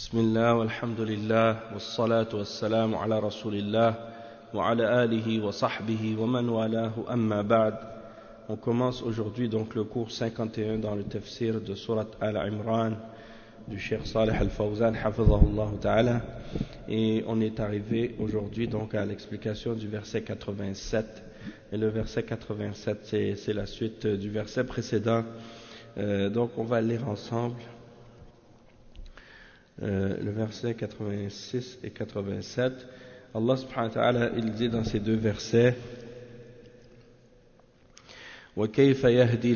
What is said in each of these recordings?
بسم الله والحمد لله والصلاة والسلام على رسول الله وعلى آله وصحبه ومن والاه أما بعد. On commence aujourd'hui donc le cours 51 dans le tafsir de Surat Al-Imran du Cheikh Salih Al-Fawzan hafizahullah ta'ala, et on est arrivé aujourd'hui donc à l'explication du verset 87, et le verset 87 c'est la suite du verset précédent, donc on va lire ensemble le verset 86 et 87. Allah subhanahu wa ta'ala il dit dans ces deux versets: وكيف يهدي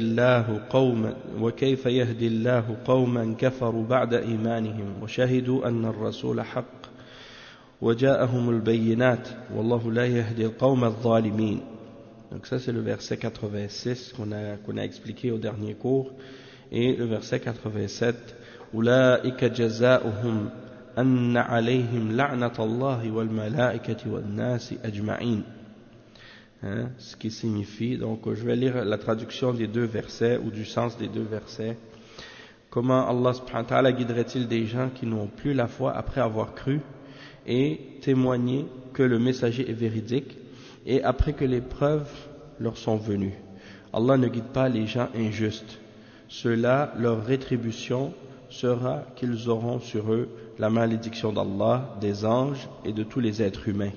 الله قوما كفروا بعد إيمانهم وشهدوا أن الرسول حق وجاءهم البينات والله لا يهدي القوم الظالمين. Donc ça c'est le verset 86 qu'on a expliqué au dernier cours, et le verset 87: أولئك جزاؤهم أن عليهم لعنة الله والملائكة والناس أجمعين. Ce qui signifie, donc je vais lire la traduction des deux versets ou du sens des deux versets. Comment Allah subhanahu wa ta'ala guiderait-il des gens qui n'ont plus la foi après avoir cru et témoigné que le messager est véridique et après que les preuves leur sont venues? Allah ne guide pas les gens injustes. Ceux-là, leur rétribution sera qu'ils auront sur eux la malédiction d'Allah, des anges et de tous les êtres humains.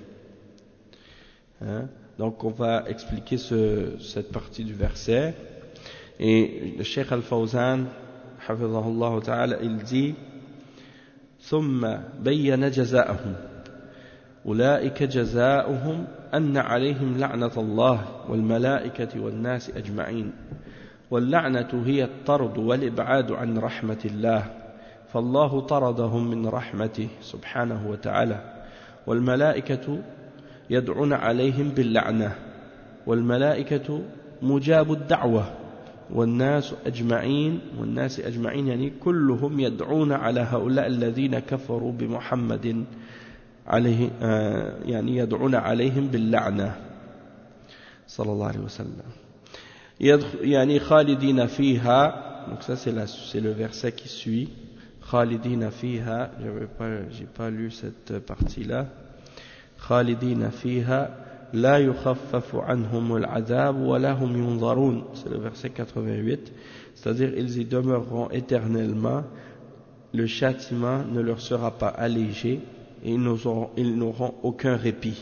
Donc on va expliquer cette partie du verset, et le Cheikh Al-Fawzan hafizahullah ta'ala il dit: ثم بين جزاءهم أولئك جزاؤهم أن عليهم لعنة الله والملائكة والناس أجمعين واللعنة هي الطرد والإبعاد عن رحمة الله فالله طردهم من رحمته سبحانه وتعالى والملائكة يدعون عليهم باللعنة والملائكة مجاب الدعوة والناس أجمعين يعني كلهم يدعون على هؤلاء الذين كفروا بمحمد عليه يعني يدعون عليهم باللعنة صلى الله عليه وسلم يعني خالدين فيها. Donc ça c'est le verset qui suit, خالدين فيها. J'ai pas lu cette partie là. خالدين فيها لا يخفف عنهم العذاب ولا هم ينظرون. C'est le verset 88, c'est-à-dire ils y demeureront éternellement, le châtiment ne leur sera pas allégé et ils n'auront aucun répit.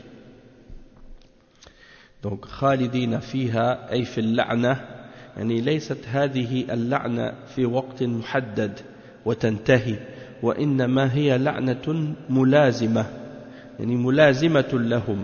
Donc خالدين فيها أي في اللعنة، يعني ليست هذه اللعنة في وقت محدد وتنتهي، وإنما هي لعنة ملازمة، يعني ملازمة لهم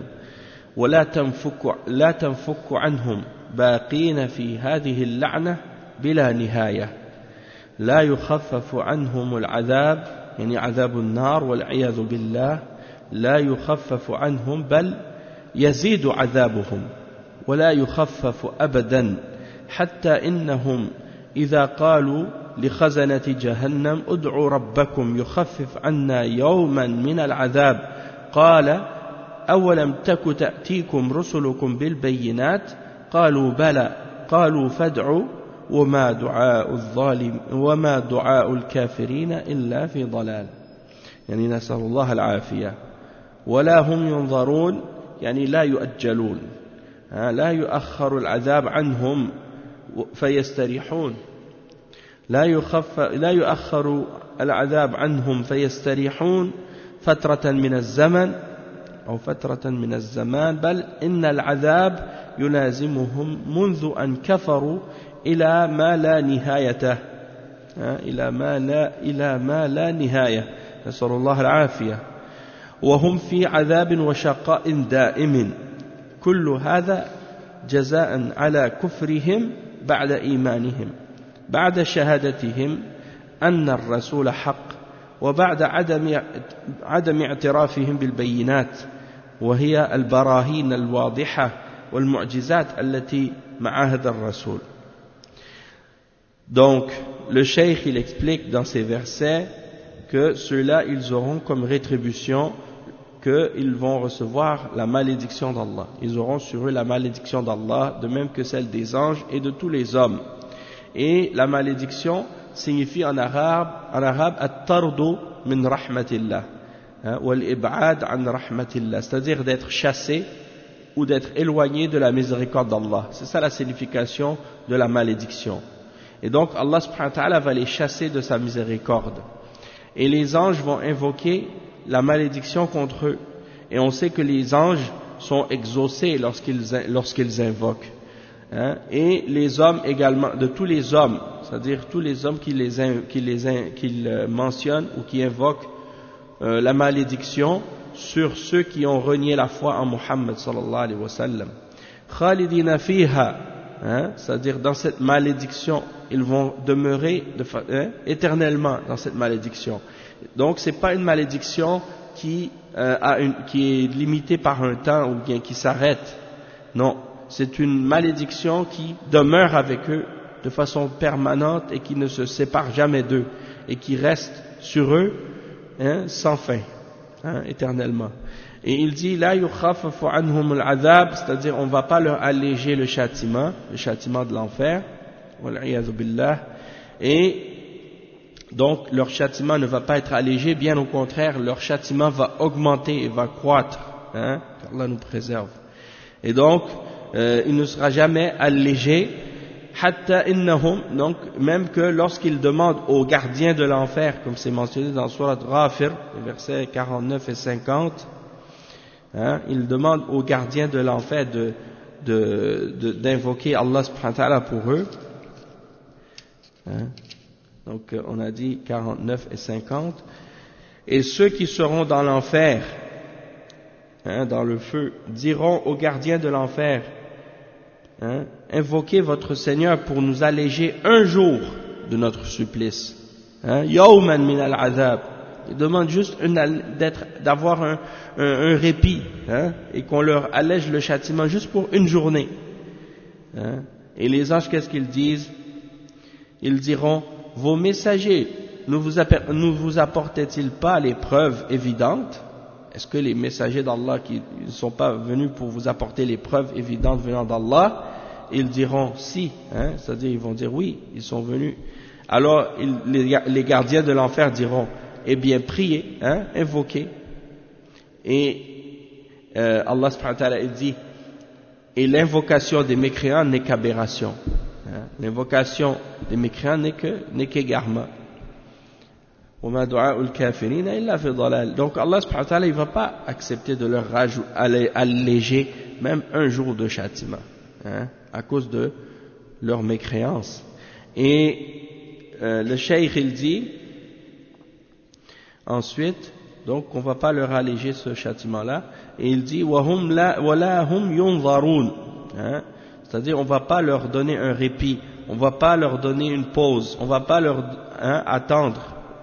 لا تنفك عنهم، باقين في هذه اللعنة بلا نهاية، لا يخفف عنهم العذاب، يعني عذاب النار والعياذ بالله، لا يخفف عنهم بل يزيد عذابهم ولا يخفف أبدا، حتى إنهم إذا قالوا لخزنة جهنم ادعوا ربكم يخفف عنا يوما من العذاب قال أولم تك تأتيكم رسلكم بالبينات قالوا بلى قالوا فادعوا وما دعاء الكافرين إلا في ضلال. يعني نسأل الله العافية. ولا هم ينظرون يعني لا يؤجلون، لا يؤخر العذاب عنهم فيستريحون، لا يؤخر العذاب عنهم فيستريحون فترة من الزمان بل إن العذاب يلازمهم منذ أن كفروا إلى ما لا نهاية نسأل الله العافية، وهم في عذاب وشقاء دائم، كل هذا جزاء على كفرهم بعد إيمانهم، بعد شهادتهم أن الرسول حق، وبعد عدم اعترافهم بالبينات وهي البراهين الواضحة والمعجزات التي مع هذا الرسول. Donc le cheikh il explique dans ces versets que ceux-là ils auront comme rétribution qu'ils vont recevoir la malédiction d'Allah. Ils auront sur eux la malédiction d'Allah, de même que celle des anges et de tous les hommes. Et la malédiction signifie en arabe at-tardu min rahmatillah, wal ib'ad an rahmatillah, c'est-à-dire d'être chassé ou d'être éloigné de la miséricorde d'Allah. C'est ça la signification de la malédiction. Et donc Allah subhanahu wa ta'ala va les chasser de sa miséricorde. Et les anges vont invoquer la malédiction contre eux. Et on sait que les anges sont exaucés lorsqu'ils invoquent. Et les hommes également, de tous les hommes, c'est-à-dire tous les hommes qui mentionnent ou qui invoquent la malédiction sur ceux qui ont renié la foi en Muhammad sallallahu alayhi wa sallam. Khalidina fiha, c'est-à-dire dans cette malédiction, ils vont demeurer éternellement dans cette malédiction. Donc c'est pas une malédiction qui est limitée par un temps ou bien qui s'arrête. Non, c'est une malédiction qui demeure avec eux de façon permanente et qui ne se sépare jamais d'eux et qui reste sur eux sans fin, éternellement. Et il dit la yukhaffafu anhum al-adhab, c'est-à-dire on ne va pas leur alléger le châtiment de l'enfer, wal-'iyadhu billah, et donc leur châtiment ne va pas être allégé, bien au contraire, leur châtiment va augmenter et va croître, qu'Allah nous préserve. Et donc il ne sera jamais allégé, hatta innahum, donc même que lorsqu'ils demandent aux gardiens de l'enfer, comme c'est mentionné dans Surat Ghafir, versets 49 et 50, ils demandent aux gardiens de l'enfer d'invoquer Allah subhanahu wa ta'ala pour eux. Donc on a dit 49 et 50. Et ceux qui seront dans l'enfer, dans le feu, diront aux gardiens de l'enfer, invoquez votre Seigneur pour nous alléger un jour de notre supplice. Yawman min al-'adhab. Ils demandent juste d'avoir un répit, et qu'on leur allège le châtiment juste pour une journée. Et les anges, qu'est-ce qu'ils disent? Ils diront, vos messagers ne vous apportaient-ils pas les preuves évidentes? Est-ce que les messagers d'Allah qui ne sont pas venus pour vous apporter les preuves évidentes venant d'Allah? Ils diront si, c'est-à-dire ils vont dire oui, ils sont venus. Alors les gardiens de l'enfer diront, eh bien priez, invoquez. Et Allah subhanahu wa ta'ala il dit, et l'invocation des mécréants n'est qu'aberration. L'invocation des mécréants n'est qu'égarement. Donc Allah subhanahu wa ta'ala il ne va pas accepter de leur alléger même un jour de châtiment, à cause de leur mécréance. Et le cheikh il dit ensuite, donc on ne va pas leur alléger ce châtiment là, et il dit wala hum yunzarun, c'est-à-dire on ne va pas leur donner un répit, on ne va pas leur donner une pause, on ne va pas leur attendre.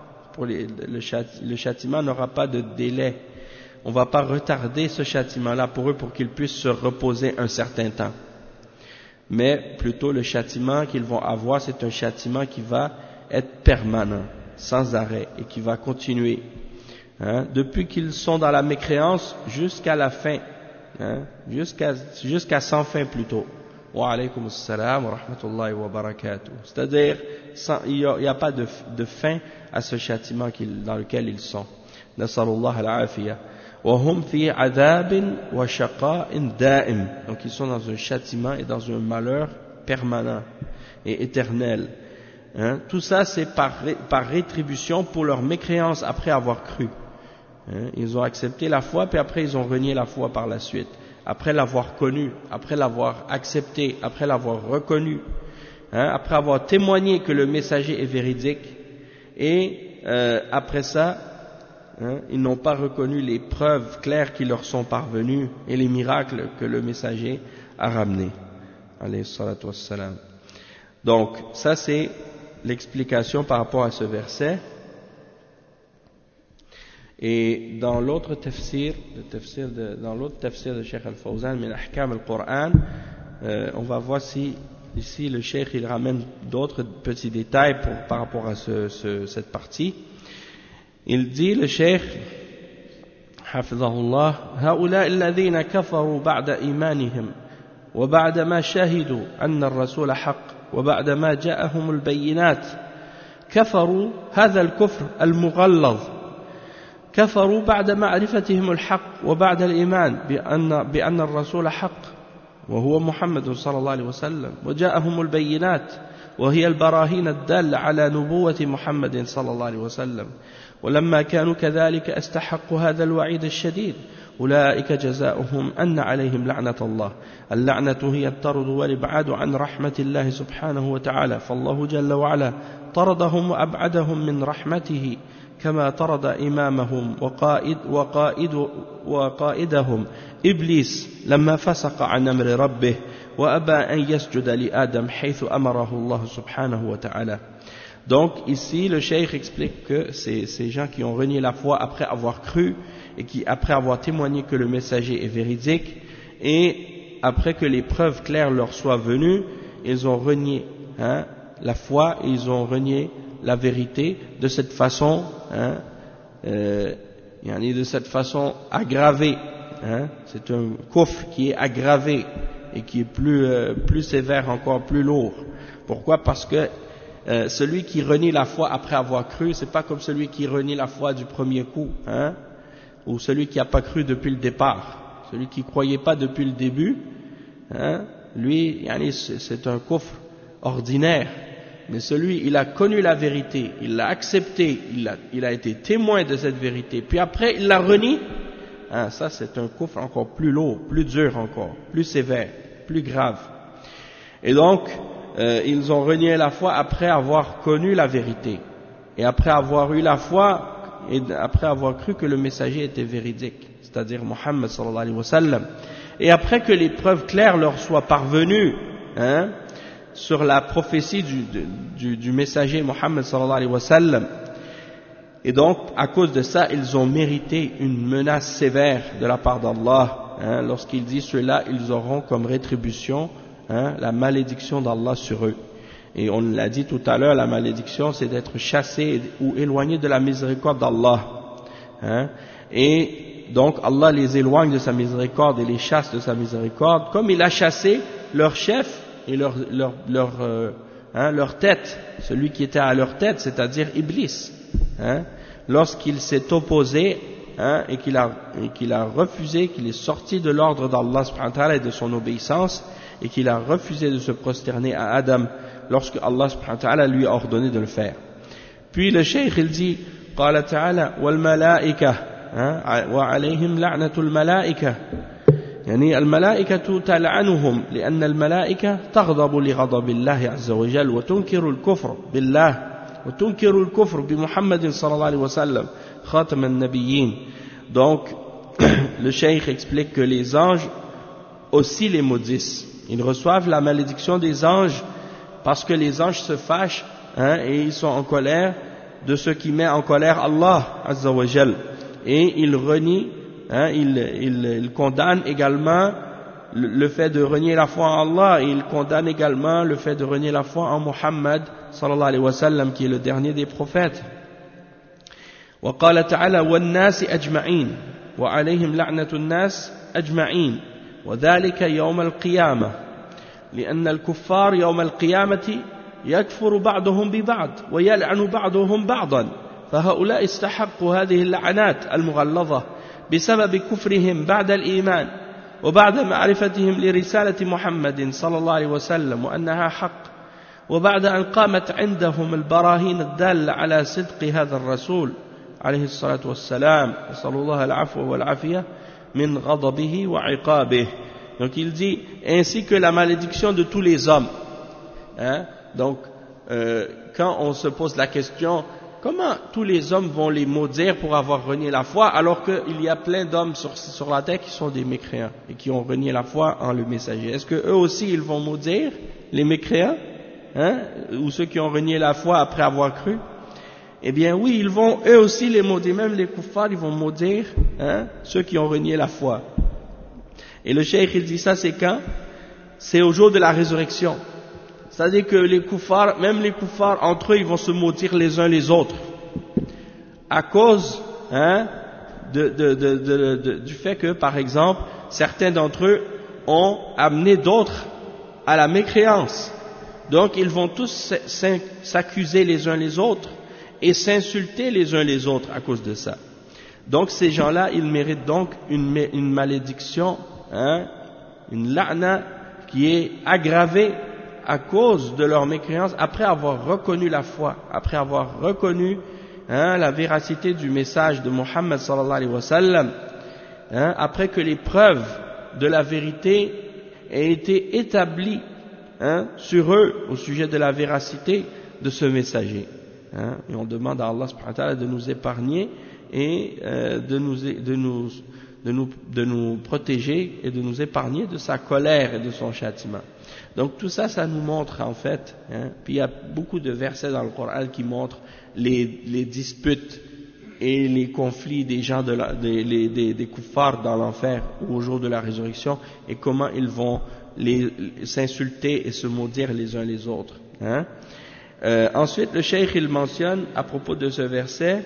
Le châtiment n'aura pas de délai. On ne va pas retarder ce châtiment-là pour eux pour qu'ils puissent se reposer un certain temps. Mais plutôt le châtiment qu'ils vont avoir, c'est un châtiment qui va être permanent, sans arrêt, et qui va continuer. Depuis qu'ils sont dans la mécréance jusqu'à la fin, jusqu'à sans fin plutôt. Wa alaykum assalam wa rahmatullahi wa barakatuh. C'est-à-dire, il n'y a pas de fin à ce châtiment dans lequel ils sont. Nasalullah al-afiyah. Wa hum fi adhabin wa shaqa'in da'im. Donc ils sont dans un châtiment et dans un malheur permanent et éternel. Tout ça c'est par rétribution pour leur mécréance après avoir cru. Ils ont accepté la foi, puis après ils ont renié la foi par la suite. Après l'avoir connu, après l'avoir accepté, après l'avoir reconnu, après avoir témoigné que le messager est véridique, et après ça, ils n'ont pas reconnu les preuves claires qui leur sont parvenues et les miracles que le messager a ramenés. Alayhi salatu wassalam. Donc, ça c'est l'explication par rapport à ce verset. Et dans l'autre tafsir, dans l'autre tafsir de Cheikh Al-Fawzan, min ahkam al-Qur'an, on va voir si ici le Cheikh il ramène d'autres petits détails par rapport à cette partie. Il dit le Cheikh, hafizahullah, هؤلاء الذين كفروا بعد إيمانهم وبعد ما شهدوا أن الرسول حق وبعد ما جاءهم البينات كفروا هذا الكفر المغلظ كفروا بعد معرفتهم الحق وبعد الإيمان بأن الرسول حق وهو محمد صلى الله عليه وسلم وجاءهم البينات وهي البراهين الدالة على نبوة محمد صلى الله عليه وسلم ولما كانوا كذلك استحقوا هذا الوعيد الشديد أولئك جزاؤهم أن عليهم لعنة الله اللعنة هي الطرد والإبعاد عن رحمة الله سبحانه وتعالى فالله جل وعلا طردهم وأبعدهم من رحمته كما طرد إمامهم وقائدهم إبليس لما فسق عن أمر ربه وأبى أن يسجد لآدم حيث أمره الله سبحانه وتعالى. Donc ici le cheikh explique que ces gens qui ont renié la foi après avoir cru et qui après avoir témoigné que le messager est véridique et après que les preuves claires leur soient venues, ils ont renié la foi et ils ont renié la vérité de cette façon de cette façon aggravée. C'est un kufr qui est aggravé et qui est plus sévère, encore plus lourd. Pourquoi? Parce que celui qui renie la foi après avoir cru, c'est pas comme celui qui renie la foi du premier coup, ou celui qui n'a pas cru depuis le départ. Celui qui croyait pas depuis le début, lui, c'est un kufr ordinaire. Mais celui, il a connu la vérité, il l'a accepté, il a été témoin de cette vérité, puis après il l'a renie, ça c'est un kufr encore plus lourd, plus dur encore, plus sévère, plus grave. Et donc, ils ont renié la foi après avoir connu la vérité, et après avoir eu la foi, et après avoir cru que le messager était véridique, c'est-à-dire Muhammad sallallahu alayhi wa sallam, et après que les preuves claires leur soient parvenues, sur la prophétie du messager Muhammad sallallahu alayhi wa sallam. Et donc, à cause de ça, ils ont mérité une menace sévère de la part d'Allah. Lorsqu'il dit cela, ils auront comme rétribution la malédiction d'Allah sur eux. Et on l'a dit tout à l'heure, la malédiction, c'est d'être chassé ou éloigné de la miséricorde d'Allah. Et donc, Allah les éloigne de sa miséricorde et les chasse de sa miséricorde, comme il a chassé leur chef et leur tête, celui qui était à leur tête, c'est-à-dire Iblis, lorsqu'il s'est opposé et qu'il a refusé, qu'il est sorti de l'ordre d'Allah subhanahu wa ta'ala et de son obéissance, et qu'il a refusé de se prosterner à Adam lorsque Allah subhanahu wa ta'ala lui a ordonné de le faire. Puis le cheikh il dit قال تعالى والملائكة وعليهم لعنة الملائكة يعني الملائكة تلعنهم لأن الملائكة تغضب لغضب الله عز وجل وتنكر الكفر بالله وتنكر الكفر بمحمد صلى الله عليه وسلم خاتم النبيين. Donc le cheikh explique que les anges aussi les maudissent, ils reçoivent la malédiction des anges parce que les anges se fâchent et ils sont en colère de ce qui met en colère Allah Azza wa Jal, et ils renient, ils condamnent également le fait de renier la foi en Allah, et ils condamnent également le fait de renier la foi en Muhammad sallallahu alayhi wa sallam, qui est le dernier des prophètes. وقال تعالى والناس أجمعين وعليهم لعنة الناس أجمعين وذلك يوم القيامة لأن الكفار يوم القيامة يكفر بعضهم ببعض ويلعن بعضهم بعضا فهؤلاء استحقوا هذه اللعنات المغلظة بسبب كفرهم بعد الإيمان وبعد معرفتهم لرسالة محمد صلى الله عليه وسلم وأنها حق وبعد أن قامت عندهم البراهين الدالة على صدق هذا الرسول عليه الصلاة والسلام نسأل الله العفو والعافية من غضبه وعقابه. Donc il dit ainsi que la malédiction de tous les hommes. Donc quand on se pose la question comment tous les hommes vont les maudire pour avoir renié la foi alors qu'il y a plein d'hommes sur la terre qui sont des mécréants et qui ont renié la foi en le messager, est-ce que eux aussi ils vont maudire les mécréants ou ceux qui ont renié la foi après avoir cru? Eh bien oui, ils vont eux aussi les maudire, même les kuffars ils vont maudire ceux qui ont renié la foi. Et le cheikh il dit ça c'est quand? C'est au jour de la résurrection. C'est-à-dire que les kuffars, même les kuffars entre eux, ils vont se maudire les uns les autres. À cause du fait que, par exemple, certains d'entre eux ont amené d'autres à la mécréance. Donc ils vont tous s'accuser les uns les autres et s'insulter les uns les autres à cause de ça. Donc ces gens-là, ils méritent donc une malédiction, une la'na qui est aggravée à cause de leur mécréance, après avoir reconnu la foi, après avoir reconnu la véracité du message de Muhammad sallallahu alayhi wa sallam, après que les preuves de la vérité aient été établies sur eux au sujet de la véracité de ce messager. Et on demande à Allah subhanahu wa ta'ala de nous épargner et de nous protéger et de nous épargner de sa colère et de son châtiment. Donc tout ça, ça nous montre en fait, puis il y a beaucoup de versets dans le Coran qui montrent les disputes et les conflits des gens des kuffars dans l'enfer ou au jour de la résurrection, et comment ils vont s'insulter et se maudire les uns les autres. Ensuite, le cheikh il mentionne à propos de ce verset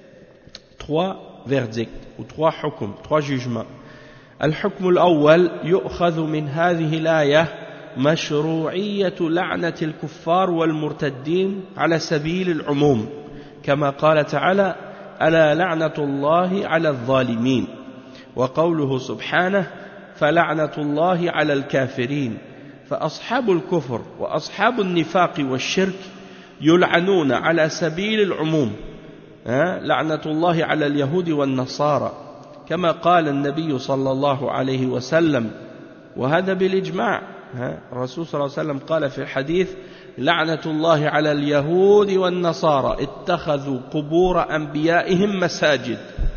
3 verdicts ou 3 hukm, 3 jugements. الحكم الأول يؤخذ من هذه الآية مشروعية لعنة الكفار والمرتدين على سبيل العموم كما قال تعالى ألا لعنة الله على الظالمين وقوله سبحانه فلعنة الله على الكافرين فأصحاب الكفر وأصحاب النفاق والشرك يلعنون على سبيل العموم لعنة الله على اليهود والنصارى كما قال النبي صلى الله عليه وسلم وهذا بالإجماع. الرسول صلى الله عليه وسلم قال في الحديث لعنة الله على اليهود والنصارى اتخذوا قبور أنبيائهم مساجد.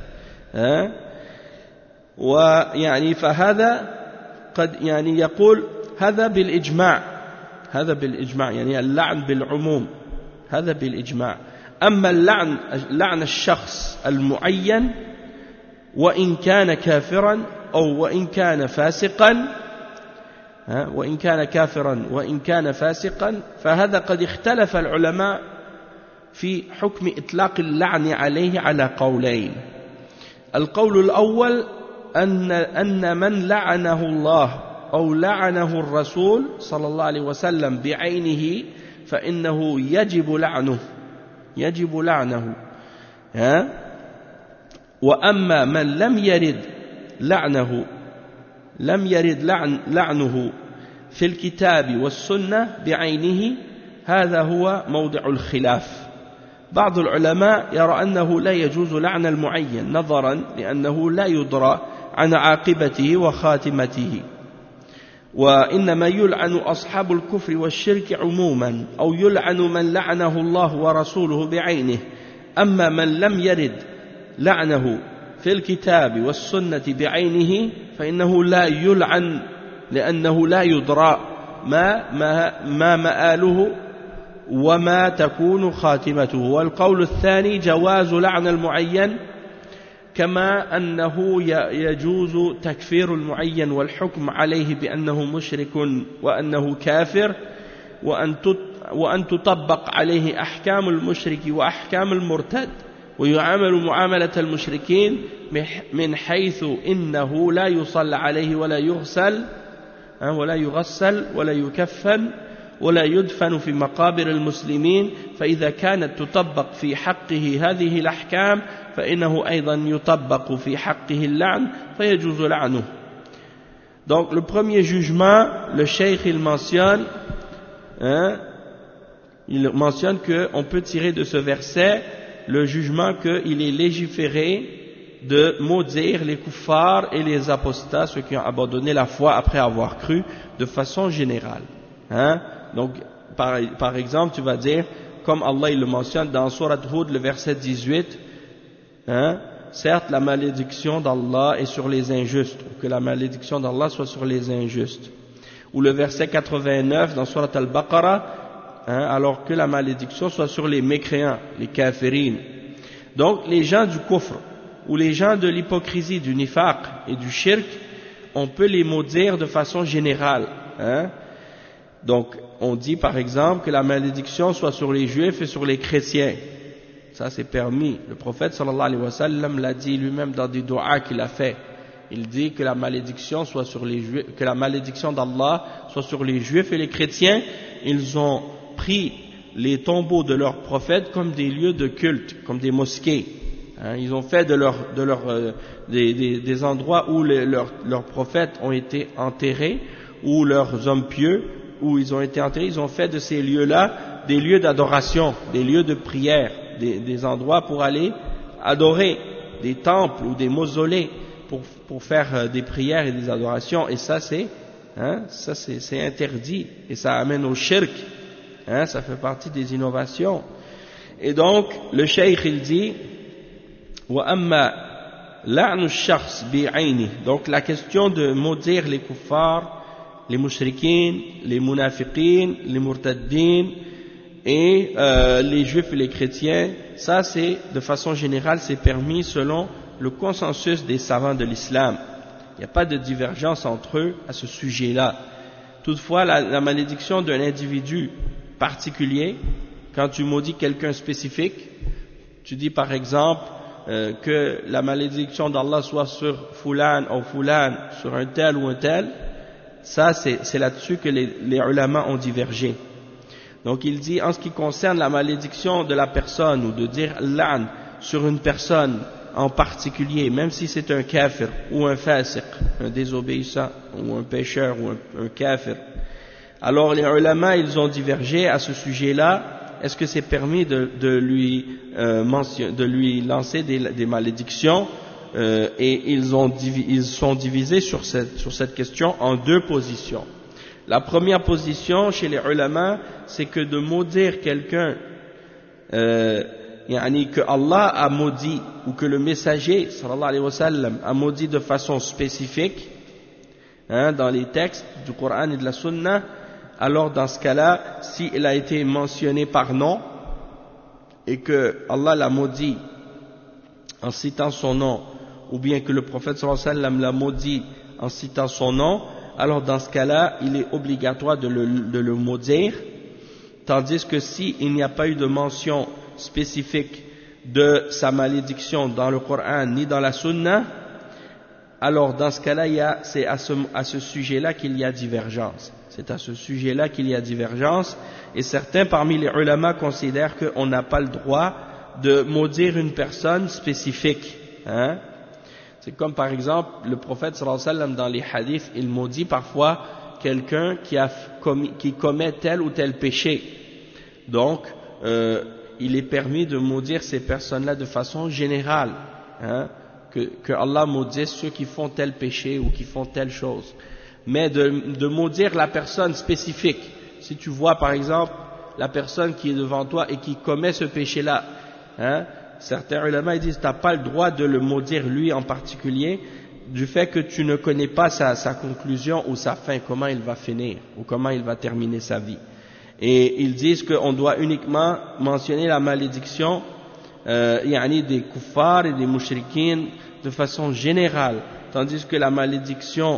ويعني فهذا قد يعني يقول هذا بالإجماع، هذا بالإجماع يعني اللعن بالعموم هذا بالإجماع. أما لعن الشخص المعين وإن كان كافرا أو وإن كان فاسقا وإن كان كافرا وإن كان فاسقا فهذا قد اختلف العلماء في حكم إطلاق اللعن عليه على قولين. القول الأول أن من لعنه الله أو لعنه الرسول صلى الله عليه وسلم بعينه فإنه يجب لعنه وأما من لم يرد لعنه في الكتاب والسنة بعينه هذا هو موضع الخلاف. بعض العلماء يرى أنه لا يجوز لعن المعين نظرا لأنه لا يدرى عن عاقبته وخاتمته، وإنما يلعن أصحاب الكفر والشرك عموما أو يلعن من لعنه الله ورسوله بعينه. أما من لم يرد لعنه في الكتاب والسنة بعينه فإنه لا يلعن لأنه لا يدرى ما مآله وما تكون خاتمته. والقول الثاني جواز لعن المعين كما أنه يجوز تكفير المعين والحكم عليه بأنه مشرك وأنه كافر وأن تطبق عليه أحكام المشرك وأحكام المرتد ويعامل معاملة المشركين من حيث إنه لا يصلى عليه ولا يغسل ولا يكفن ولا يدفن في مقابر المسلمين. فإذا كانت تطبق في حقه هذه الأحكام فإنه أيضا يطبق في حقه اللعن فيجوز لعنه. Donc le premier jugement, le cheikh il mentionne qu'on peut tirer de ce verset le jugement qu'il est légiféré de maudire les kuffars et les apostats, ceux qui ont abandonné la foi après avoir cru, de façon générale. Donc, par exemple, tu vas dire, comme Allah il le mentionne dans Surat Hud, le verset 18, certes, la malédiction d'Allah est sur les injustes, ou que la malédiction d'Allah soit sur les injustes. Ou le verset 89 dans Surat Al-Baqarah, alors que la malédiction soit sur les mécréants, les kafirin. Donc, les gens du kufr, ou les gens de l'hypocrisie, du nifaq et du shirk, on peut les maudire de façon générale. Donc, on dit par exemple que la malédiction soit sur les juifs et sur les chrétiens. Ça, c'est permis. Le prophète sallallahu alayhi wa sallam l'a dit lui-même dans des du'as qu'il a fait. Il dit que la malédiction soit sur les juifs, que la malédiction d'Allah soit sur les juifs et les chrétiens. Ils ont pris les tombeaux de leurs prophètes comme des lieux de culte, comme des mosquées. Hein, ils ont fait des endroits où leurs prophètes ont été enterrés, ou leurs hommes pieux, où ils ont été enterrés, ils ont fait de ces lieux-là des lieux d'adoration, des lieux de prière, des endroits pour aller adorer, des temples ou des mausolées pour faire des prières et des adorations. Et ça c'est interdit et ça amène au shirk. Hein, ça fait partie des innovations. Et donc le cheikh il dit wa amma la'nu shakhs bi'ayni, donc la question de maudire les kuffars, les mushrikines, les munafiqines, les murtaddines et les juifs et les chrétiens, ça c'est de façon générale c'est permis selon le consensus des savants de l'islam. Il n'y a pas de divergence entre eux à ce sujet-là. Toutefois, la malédiction d'un individu particulier, quand tu maudis quelqu'un spécifique, tu dis par exemple que la malédiction d'Allah soit sur Fulan ou Fulan, sur un tel ou un tel, ça c'est là-dessus que les ulama ont divergé. Donc il dit en ce qui concerne la malédiction de la personne ou de dire l'an sur une personne en particulier, même si c'est un kafir ou un fasiq, un désobéissant ou un pécheur ou un kafir, alors les ulama ils ont divergé à ce sujet-là. Est-ce que c'est permis de lui lancer des malédictions et ils sont divisés sur cette question en deux positions. La première position chez les ulama, c'est que de maudire quelqu'un que Allah a maudit ou que le messager sallallahu alayhi wa sallam a maudit de façon spécifique dans les textes du Coran et de la Sunna, alors dans ce cas-là, s'il a été mentionné par nom et que Allah l'a maudit en citant son nom, ou bien que le prophète sallallahu alayhi wa sallam l'a maudit en citant son nom, alors dans ce cas-là, il est obligatoire de le maudire, tandis que s'il n'y a pas eu de mention spécifique de sa malédiction dans le Coran ni dans la Sunna, alors dans ce cas-là, c'est à ce sujet-là qu'il y a divergence. C'est à ce sujet-là qu'il y a divergence, et certains parmi les ulama considèrent qu'on n'a pas le droit de maudire une personne spécifique. Hein? C'est comme par exemple le prophète sallallahu alayhi wa sallam dans les hadiths, il maudit parfois quelqu'un qui commet tel ou tel péché. Donc il est permis de maudire ces personnes-là de façon générale, hein, que Allah maudisse ceux qui font tel péché ou qui font telle chose. Mais de maudire la personne spécifique, si tu vois par exemple la personne qui est devant toi et qui commet ce péché-là, hein, certains ulama disent tu n'as pas le droit de le maudire lui en particulier, du fait que tu ne connais pas sa conclusion ou sa fin, comment il va finir ou comment il va terminer sa vie. Et ils disent qu'on doit uniquement mentionner la malédiction des kuffars et des mushrikines de façon générale, tandis que la malédiction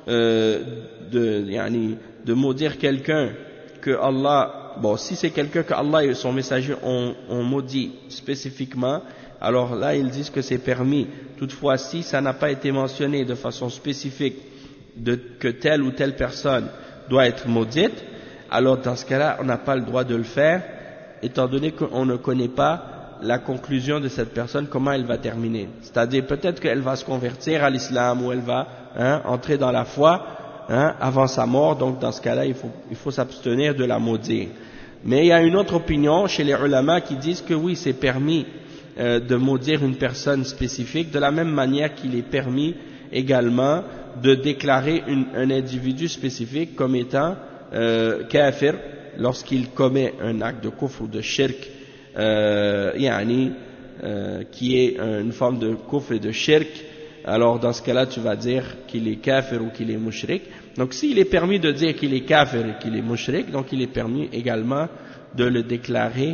de maudire quelqu'un que Allah, bon, si c'est quelqu'un que Allah et son messager ont maudit spécifiquement, alors là ils disent que c'est permis. Toutefois, si ça n'a pas été mentionné de façon spécifique que telle ou telle personne doit être maudite, alors dans ce cas-là on n'a pas le droit de le faire, étant donné qu'on ne connaît pas la conclusion de cette personne, comment elle va terminer. C'est-à-dire peut-être qu'elle va se convertir à l'islam ou elle va entrer dans la foi avant sa mort, donc dans ce cas-là il faut s'abstenir de la maudire. Mais il y a une autre opinion chez les ulama qui disent que oui, c'est permis de maudire une personne spécifique, de la même manière qu'il est permis également de déclarer un individu spécifique comme étant kafir lorsqu'il commet un acte de kufr ou de shirk, qui est une forme de kufr et de shirk. Alors dans ce cas-là tu vas dire qu'il est kafir ou qu'il est mushrik. Donc s'il est permis de dire qu'il est kafir et qu'il est mushrik, donc il est permis également de le déclarer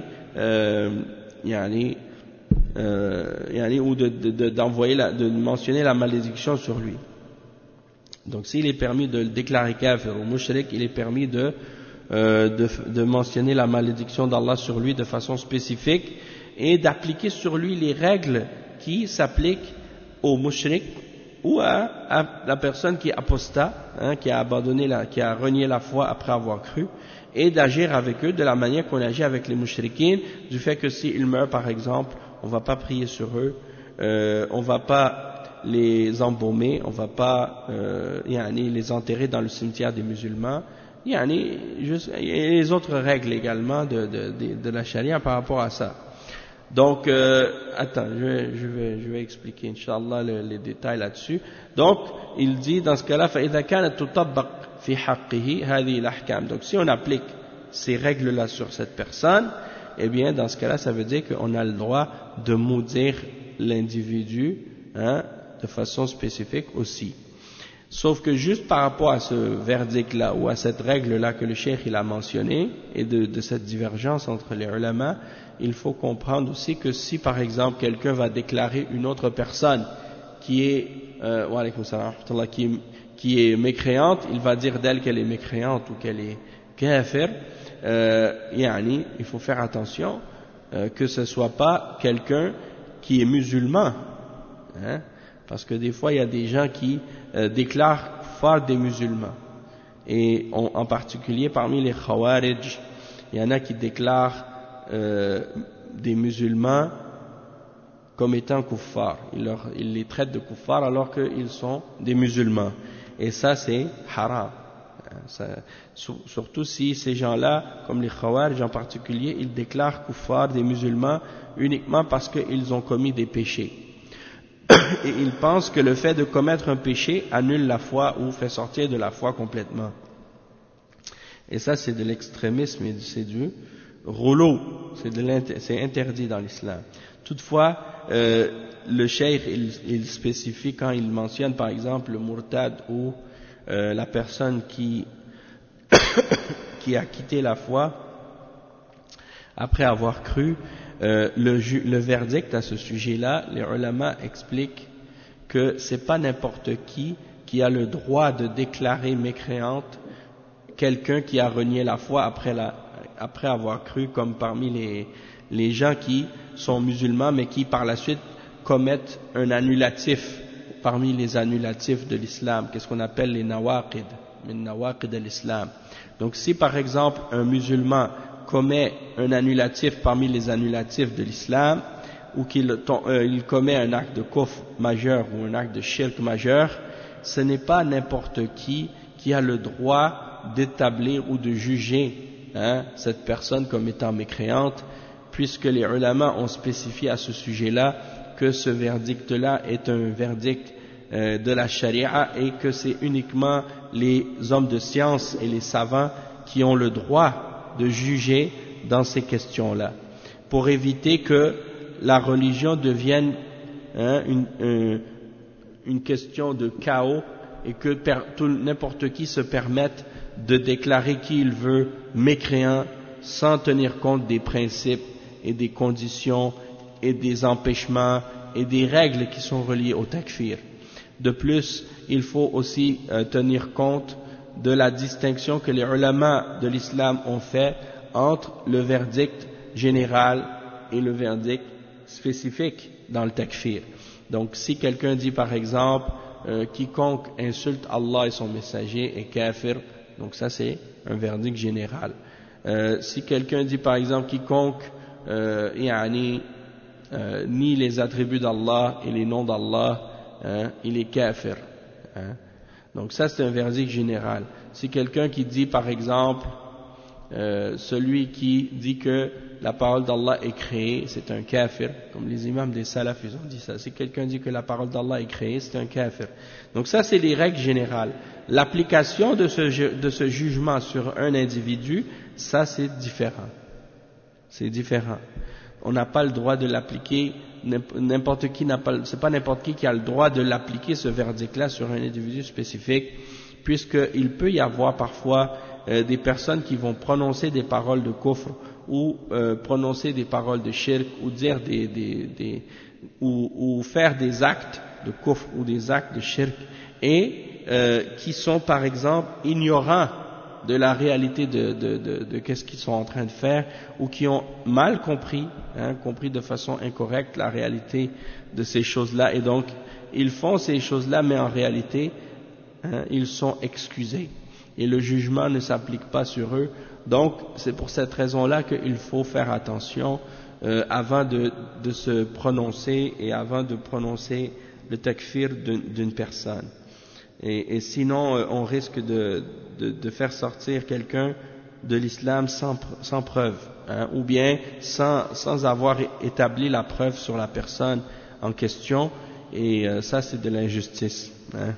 ou de mentionner la malédiction sur lui. Donc s'il est permis de le déclarer kafir ou mushrik, il est permis de mentionner la malédiction d'Allah sur lui de façon spécifique et d'appliquer sur lui les règles qui s'appliquent au mushrik ou à la personne qui est apostat, qui a abandonné, qui a renié la foi après avoir cru, et d'agir avec eux de la manière qu'on agit avec les mushrikines, du fait que s'ils meurent par exemple, on ne va pas prier sur eux, on va pas les embaumer, on va pas les enterrer dans le cimetière des musulmans. Il y a les autres règles également de la charia par rapport à ça. Donc, attends, je vais expliquer, Inch'Allah, les détails là-dessus. Donc, il dit, dans ce cas-là, فَإِذَا كَانَتْ تُطَبَّقْ فِي حَقِّهِ هَذِهِ الْأَحْكَامِ. Donc, si on applique ces règles-là sur cette personne, eh bien, dans ce cas-là, ça veut dire qu'on a le droit de maudire l'individu, de façon spécifique aussi. Sauf que juste par rapport à ce verdict-là, ou à cette règle-là que le cheikh il a mentionné, et de cette divergence entre les ulama, il faut comprendre aussi que si par exemple quelqu'un va déclarer une autre personne qui est mécréante, il va dire d'elle qu'elle est mécréante ou qu'elle est kafir, il faut faire attention que ce soit pas quelqu'un qui est musulman, parce que des fois il y a des gens qui déclarent faire des musulmans, et en particulier parmi les khawarij, il y en a qui déclarent des musulmans comme étant kuffar. Ils les traitent de kuffar alors qu'ils sont des musulmans. Et ça, c'est haram. Surtout si ces gens-là, comme les khawarij en particulier, ils déclarent kuffar des musulmans uniquement parce qu'ils ont commis des péchés. Et ils pensent que le fait de commettre un péché annule la foi ou fait sortir de la foi complètement. Et ça, c'est de l'extrémisme et c'est du rouleau, c'est interdit dans l'islam. Toutefois, le cheikh il spécifie quand il mentionne par exemple le murtad ou la personne qui a quitté la foi après avoir cru, le verdict à ce sujet-là, les ulama expliquent que c'est pas n'importe qui a le droit de déclarer mécréante quelqu'un qui a renié la foi après avoir cru, comme parmi les gens qui sont musulmans mais qui par la suite commettent un annulatif parmi les annulatifs de l'islam, qu'est-ce qu'on appelle les nawaqid de l'islam. Donc si par exemple un musulman commet un annulatif parmi les annulatifs de l'islam, ou qu'il commet un acte de kufr majeur ou un acte de shirk majeur, ce n'est pas n'importe qui a le droit d'établir ou de juger cette personne comme étant mécréante, puisque les ulama ont spécifié à ce sujet-là que ce verdict-là est un verdict de la charia et que c'est uniquement les hommes de science et les savants qui ont le droit de juger dans ces questions-là, pour éviter que la religion devienne une question de chaos et que n'importe qui se permette de déclarer qui il veut mécréant sans tenir compte des principes et des conditions et des empêchements et des règles qui sont reliées au takfir. De plus, il faut aussi tenir compte de la distinction que les ulama de l'islam ont fait entre le verdict général et le verdict spécifique dans le takfir. Donc si quelqu'un dit par exemple quiconque insulte Allah et son messager est kafir, donc ça c'est un verdict général. Si quelqu'un dit par exemple quiconque nie les attributs d'Allah et les noms d'Allah, il est kafir. Donc ça c'est un verdict général. Si quelqu'un qui dit par exemple celui qui dit que la parole d'Allah est créée, c'est un kafir, comme les imams des salaf ils ont dit ça. Si quelqu'un dit que la parole d'Allah est créée, c'est un kafir. Donc ça c'est les règles générales. L'application de ce jugement sur un individu, ça c'est différent. C'est différent. On n'a pas le droit de l'appliquer, n'importe qui n'a pas, c'est pas n'importe qui a le droit de l'appliquer ce verdict-là sur un individu spécifique, puisqu'il peut y avoir parfois des personnes qui vont prononcer des paroles de kufr ou prononcer des paroles de shirk ou dire ou faire des actes de kufr ou des actes de shirk et qui sont par exemple ignorants de la réalité de qu'est-ce qu'ils sont en train de faire ou qui ont mal compris de façon incorrecte la réalité de ces choses-là et donc ils font ces choses-là mais en réalité ils sont excusés et le jugement ne s'applique pas sur eux. Donc c'est pour cette raison-là qu'il faut faire attention avant de se prononcer et avant de prononcer le takfir d'une personne. Et sinon, on risque de faire sortir quelqu'un de l'islam sans preuve, hein, ou bien sans avoir établi la preuve sur la personne en question, et ça c'est de l'injustice. Hein.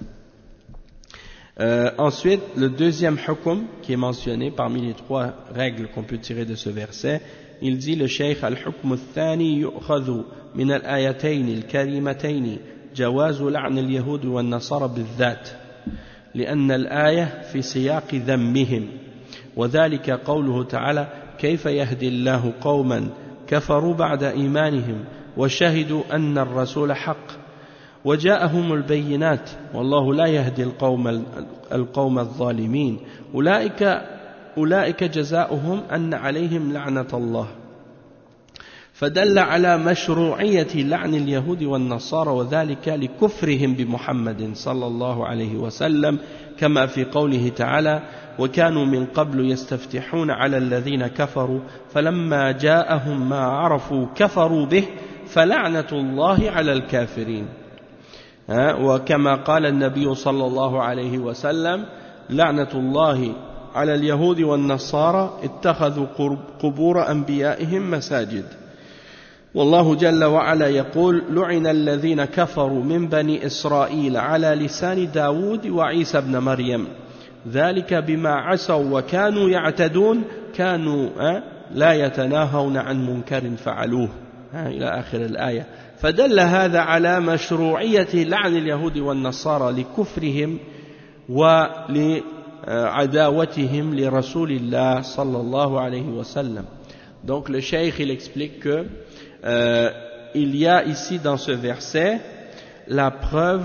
Ensuite, le deuxième hukm qui est mentionné parmi les trois règles qu'on peut tirer de ce verset, il dit le cheikh al-hukm al-thani yu'khadhu min al-ayatayn al-karimatayn جواز لعن اليهود والنصارى بالذات لأن الآية في سياق ذمهم وذلك قوله تعالى كيف يهدي الله قوما كفروا بعد إيمانهم وشهدوا أن الرسول حق وجاءهم البينات والله لا يهدي القوم الظالمين أولئك جزاؤهم أن عليهم لعنة الله فدل على مشروعية لعن اليهود والنصارى وذلك لكفرهم بمحمد صلى الله عليه وسلم كما في قوله تعالى وكانوا من قبل يستفتحون على الذين كفروا فلما جاءهم ما عرفوا كفروا به فلعنة الله على الكافرين وكما قال النبي صلى الله عليه وسلم لعنة الله على اليهود والنصارى اتخذوا قبور أنبيائهم مساجد والله جل وعلا يقول لعن الذين كفروا من بني إسرائيل على لسان داود وعيسى بن مريم ذلك بما عصوا وكانوا يعتدون كانوا لا يتناهون عن منكر فعلوه إلى آخر الآية فدل هذا على مشروعية لعن اليهود والنصارى لكفرهم ولعداوتهم لرسول الله صلى الله عليه وسلم. Donc le cheikh il explique que il y a ici dans ce verset la preuve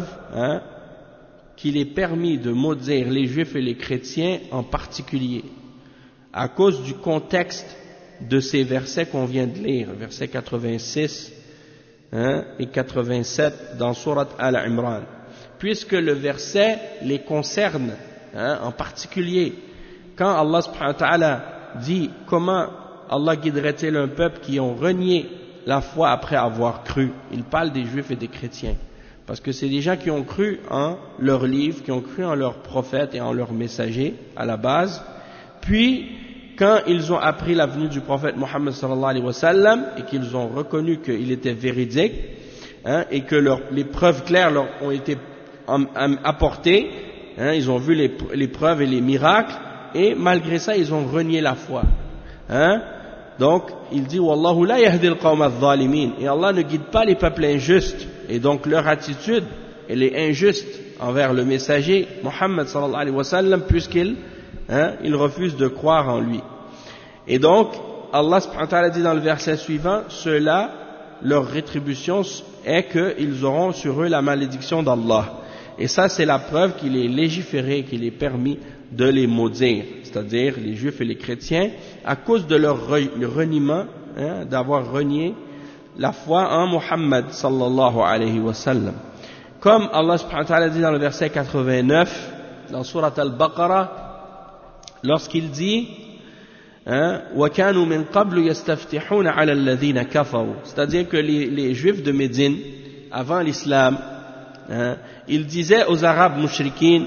qu'il est permis de maudire les juifs et les chrétiens en particulier à cause du contexte de ces versets qu'on vient de lire, versets 86 et 87 dans Surat Al-Imran, puisque le verset les concerne en particulier. Quand Allah subhanahu wa ta'ala dit comment Allah guiderait-il un peuple qui ont renié la foi après avoir cru, il parle des juifs et des chrétiens, parce que c'est des gens qui ont cru en leur livre, qui ont cru en leurs prophètes et en leurs messagers à la base, puis quand ils ont appris la venue du prophète Mohammed sallallahu alayhi wa sallam et qu'ils ont reconnu qu'il était véridique et que les preuves claires leur ont été apportées, ils ont vu les preuves et les miracles, et malgré ça ils ont renié la foi. Donc il dit Wallahu la yahdi al-qawm adh-dhalimin, et Allah ne guide pas les peuples injustes, et donc leur attitude elle est injuste envers le messager Mohammed sallallahu alayhi wa sallam, puisqu'ils ils refusent de croire en lui. Et donc Allah subhanahu wa ta'ala dit dans le verset suivant, ceux-là leur rétribution est qu'ils auront sur eux la malédiction d'Allah, et ça c'est la preuve qu'il est légiféré, qu'il est permis de les maudire, c'est-à-dire les juifs et les chrétiens, à cause de leur reniement, d'avoir renié la foi en Muhammad sallallahu alayhi wa sallam. Comme Allah subhanahu wa ta'ala dit dans le verset 89, dans Surat Al-Baqarah, lorsqu'il dit وَكَانُوا مِنْ قَبْلُ يَسْتَفْتِحُونَ عَلَى الَّذِينَ كَفَرُوا, c'est-à-dire que les juifs de Médine, avant l'islam, ils disaient aux arabes mouchriquines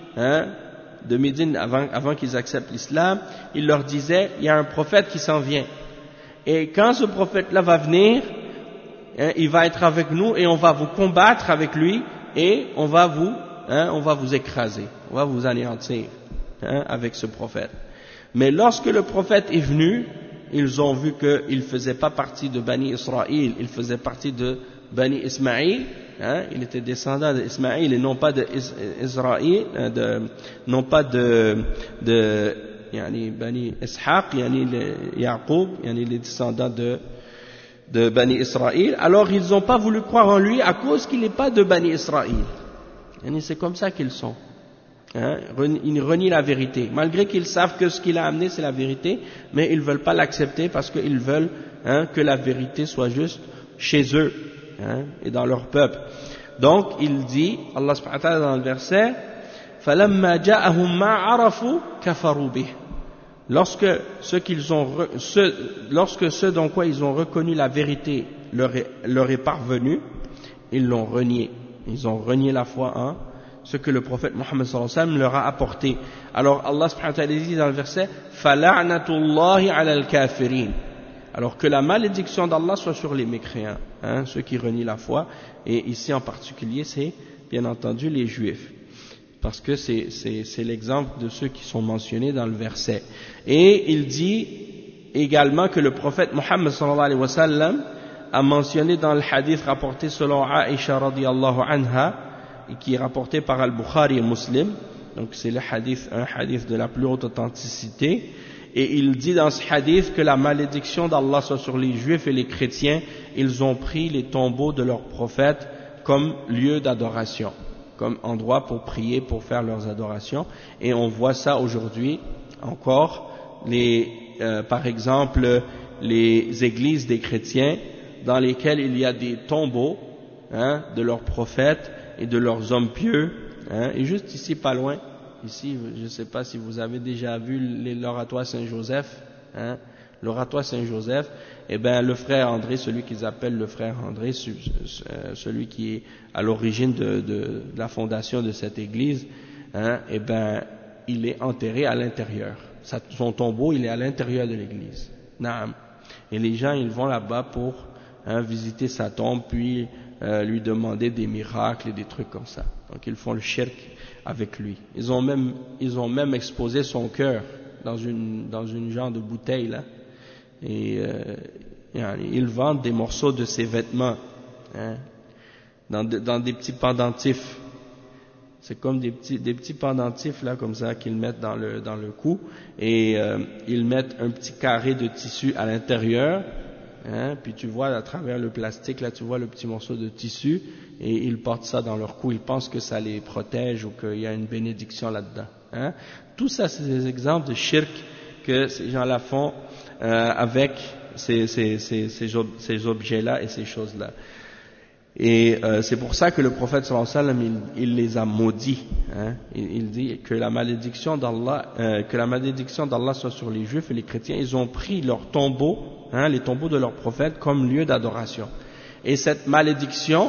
de Médine, avant qu'ils acceptent l'islam, ils leur disaient il y a un prophète qui s'en vient, et quand ce prophète-là va venir, il va être avec nous et on va vous combattre avec lui, et on va vous écraser, on va vous anéantir avec ce prophète. Mais lorsque le prophète est venu, ils ont vu qu'il ne faisait pas partie de Bani Israël, il faisait partie de Bani Ismaïl, il était descendant d'Ismaïl et non pas d'Israël, non pas de Bani Ishaq, Yaqub, les descendants de Bani Israël. Alors ils n'ont pas voulu croire en lui à cause qu'il n'est pas de Bani Israël. C'est comme ça qu'ils sont. Ils renient la vérité, malgré qu'ils savent que ce qu'il a amené c'est la vérité, mais ils ne veulent pas l'accepter parce qu'ils veulent que la vérité soit juste chez eux et dans leur peuple. Donc il dit, Allah subhanahu wa ta'ala dans le verset, فَلَمَّا جَاءَهُمْ مَا عَرَفُوا كَفَرُوا بِهِ, lorsque ce dans quoi ils ont reconnu la vérité leur est parvenu, ils l'ont renié. Ils ont renié la foi en ce que le prophète Mohammed sallallahu alayhi wa sallam leur a apporté. Alors Allah subhanahu wa ta'ala dit dans le verset فَلَعْنَةُ اللَّهِ عَلَى الْكَافِرِينَ. Alors que la malédiction d'Allah soit sur les mécréants, ceux qui renient la foi, et ici en particulier c'est bien entendu les juifs, parce que c'est l'exemple de ceux qui sont mentionnés dans le verset. Et il dit également que le prophète Mohammed sallallahu alayhi wa sallam a mentionné dans le hadith rapporté selon Aïcha radiyallahu anha, et qui est rapporté par Al-Bukhari et Muslim, donc c'est un hadith de la plus haute authenticité, et il dit dans ce hadith que la malédiction d'Allah soit sur les juifs et les chrétiens, ils ont pris les tombeaux de leurs prophètes comme lieu d'adoration, comme endroit pour prier, pour faire leurs adorations, et on voit ça aujourd'hui encore, par exemple les églises des chrétiens dans lesquelles il y a des tombeaux de leurs prophètes et de leurs hommes pieux, et juste ici pas loin, ici je ne sais pas si vous avez déjà vu l'oratoire Saint-Joseph, l'oratoire Saint-Joseph, et bien le frère André, celui qu'ils appellent le frère André, celui qui est à l'origine de la fondation de cette église, et ben il est enterré à l'intérieur. Son tombeau, il est à l'intérieur de l'église. Naam. Et les gens, ils vont là-bas pour visiter sa tombe, puis lui demander des miracles et des trucs comme ça. Donc ils font le shirk avec lui. Ils ont même exposé son cœur dans une genre de bouteille là, et ils vendent des morceaux de ses vêtements dans des petits pendentifs. C'est comme des petits pendentifs là comme ça qu'ils mettent dans le cou, et ils mettent un petit carré de tissu à l'intérieur. Puis tu vois à travers le plastique, là tu vois le petit morceau de tissu, et ils portent ça dans leur cou, ils pensent que ça les protège ou qu'il y a une bénédiction là-dedans. Tout ça c'est des exemples de shirk que ces gens-là font avec ces objets-là et ces choses-là. Et c'est pour ça que le prophète sallallahu alayhi wa sallam il les a maudits. Il dit que la malédiction d'Allah soit sur les juifs et les chrétiens. Ils ont pris leurs tombeaux, les tombeaux de leurs prophètes, comme lieu d'adoration. Et cette malédiction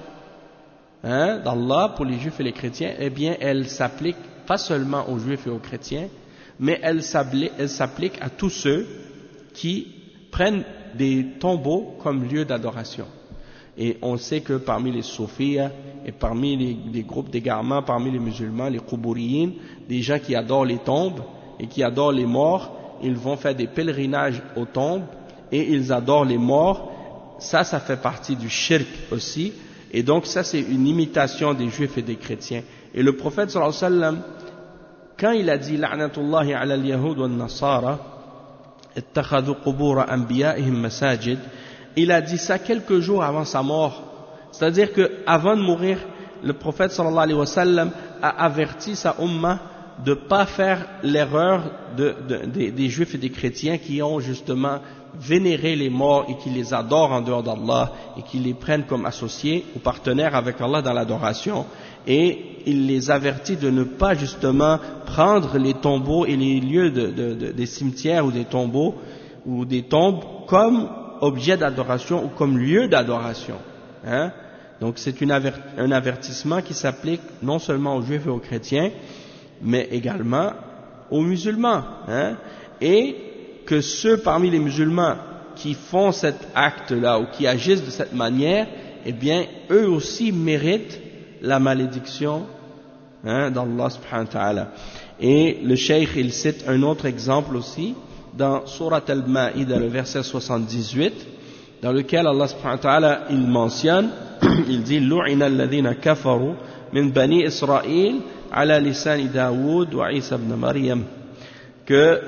d'Allah pour les juifs et les chrétiens, eh bien, elle s'applique pas seulement aux juifs et aux chrétiens, mais elle s'applique à tous ceux qui prennent des tombeaux comme lieu d'adoration. Et on sait que parmi les soufis et parmi les groupes d'égarement, parmi les musulmans, les quburiyin, des gens qui adorent les tombes et qui adorent les morts, ils vont faire des pèlerinages aux tombes et ils adorent les morts. Ça fait partie du shirk aussi. Et donc ça c'est une imitation des juifs et des chrétiens. Et le prophète sallallahu alayhi wa sallam, quand il a dit la'natullahi ala al-yahud wa al-nasara ittakhadhu qubura anbiya'ihim masajid, il a dit ça quelques jours avant sa mort. C'est-à-dire qu'avant de mourir, le prophète sallallahu alayhi wa sallam a averti sa umma de ne pas faire l'erreur des juifs et des chrétiens qui ont justement vénéré les morts et qui les adorent en dehors d'Allah et qui les prennent comme associés ou partenaires avec Allah dans l'adoration. Et il les avertit de ne pas justement prendre les tombeaux et les lieux des cimetières ou des tombeaux ou des tombes comme objet d'adoration ou comme lieu d'adoration. Donc c'est un avertissement qui s'applique non seulement aux juifs et aux chrétiens, mais également aux musulmans. Et que ceux parmi les musulmans qui font cet acte-là ou qui agissent de cette manière, eh bien eux aussi méritent la malédiction d'Allah subhanahu wa ta'ala. Et le cheikh il cite un autre exemple aussi dans Surat Al-Ma'ida, le verset 78, dans lequel Allah subhanahu wa ta'ala il mentionne, il dit lu'ina alladhina kafaru min bani Israël ala lisan Daoud wa Isa ibn Maryam, que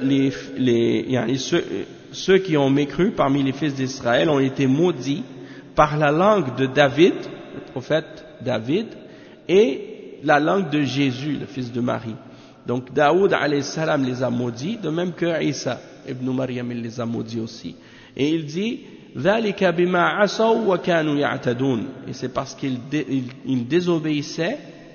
ceux qui ont mécru parmi les fils d'Israël ont été maudits par la langue de David, le prophète David, et la langue de Jésus, le fils de Marie. Donc Daoud alayhi salam les a maudits, de même que Isa ibn Maryam il les a maudits aussi. Et il dit ذَلِكَ بِمَا عَصَوْا وَكَانُوا يَعْتَدُونَ, et c'est parce qu'ils désobéissaient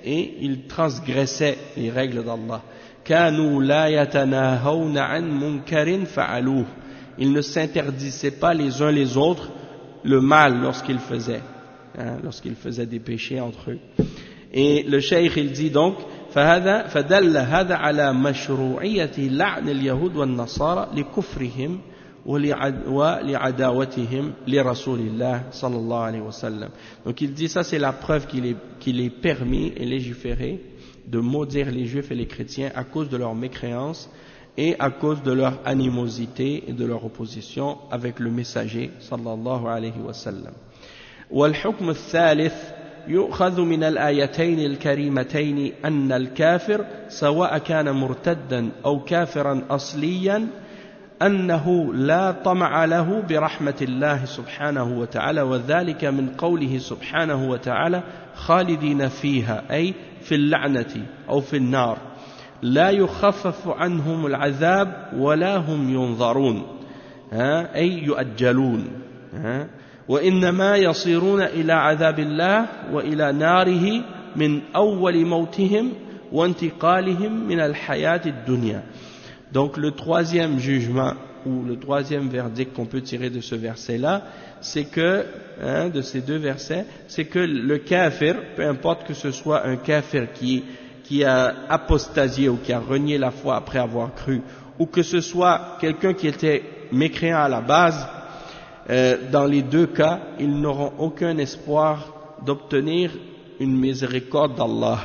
et ils transgressaient les règles d'Allah. كانوا لا يتناهون عن منكر فعلوه. Ils ne s'interdisaient pas les uns les autres le mal lorsqu'ils faisaient des péchés entre eux. Et le cheikh il dit donc فدل هذا على مشروعية لعن اليهود والنصارى لكفرهم ولعداوتهم لرسول الله صلى الله عليه وسلم. Donc il dit ça c'est la preuve qu'il est permis et légiféré de maudire les juifs et les chrétiens à cause de leur mécréance et à cause de leur animosité et de leur opposition avec le messager sallallahu alayhi wa sallam. والحكم الثالث يؤخذ من الآيتين الكريمتين أن الكافر سواء كان مرتدا أو كافرا أصليا أنه لا طمع له برحمة الله سبحانه وتعالى وذلك من قوله سبحانه وتعالى خالدين فيها أي في اللعنة أو في النار لا يخفف عنهم العذاب ولا هم ينظرون أي يؤجلون وإنما يصيرون إلى عذاب الله وإلى ناره من أول موتهم وانتقالهم من الحياة الدنيا. Donc le troisième jugement ou le troisième verdict qu'on peut tirer de ce verset-là, c'est que, de ces deux versets, c'est que le kafir, peu importe que ce soit un kafir qui a apostasié ou qui a renié la foi après avoir cru, ou que ce soit quelqu'un qui était mécréant à la base, dans les deux cas, ils n'auront aucun espoir d'obtenir une miséricorde d'Allah.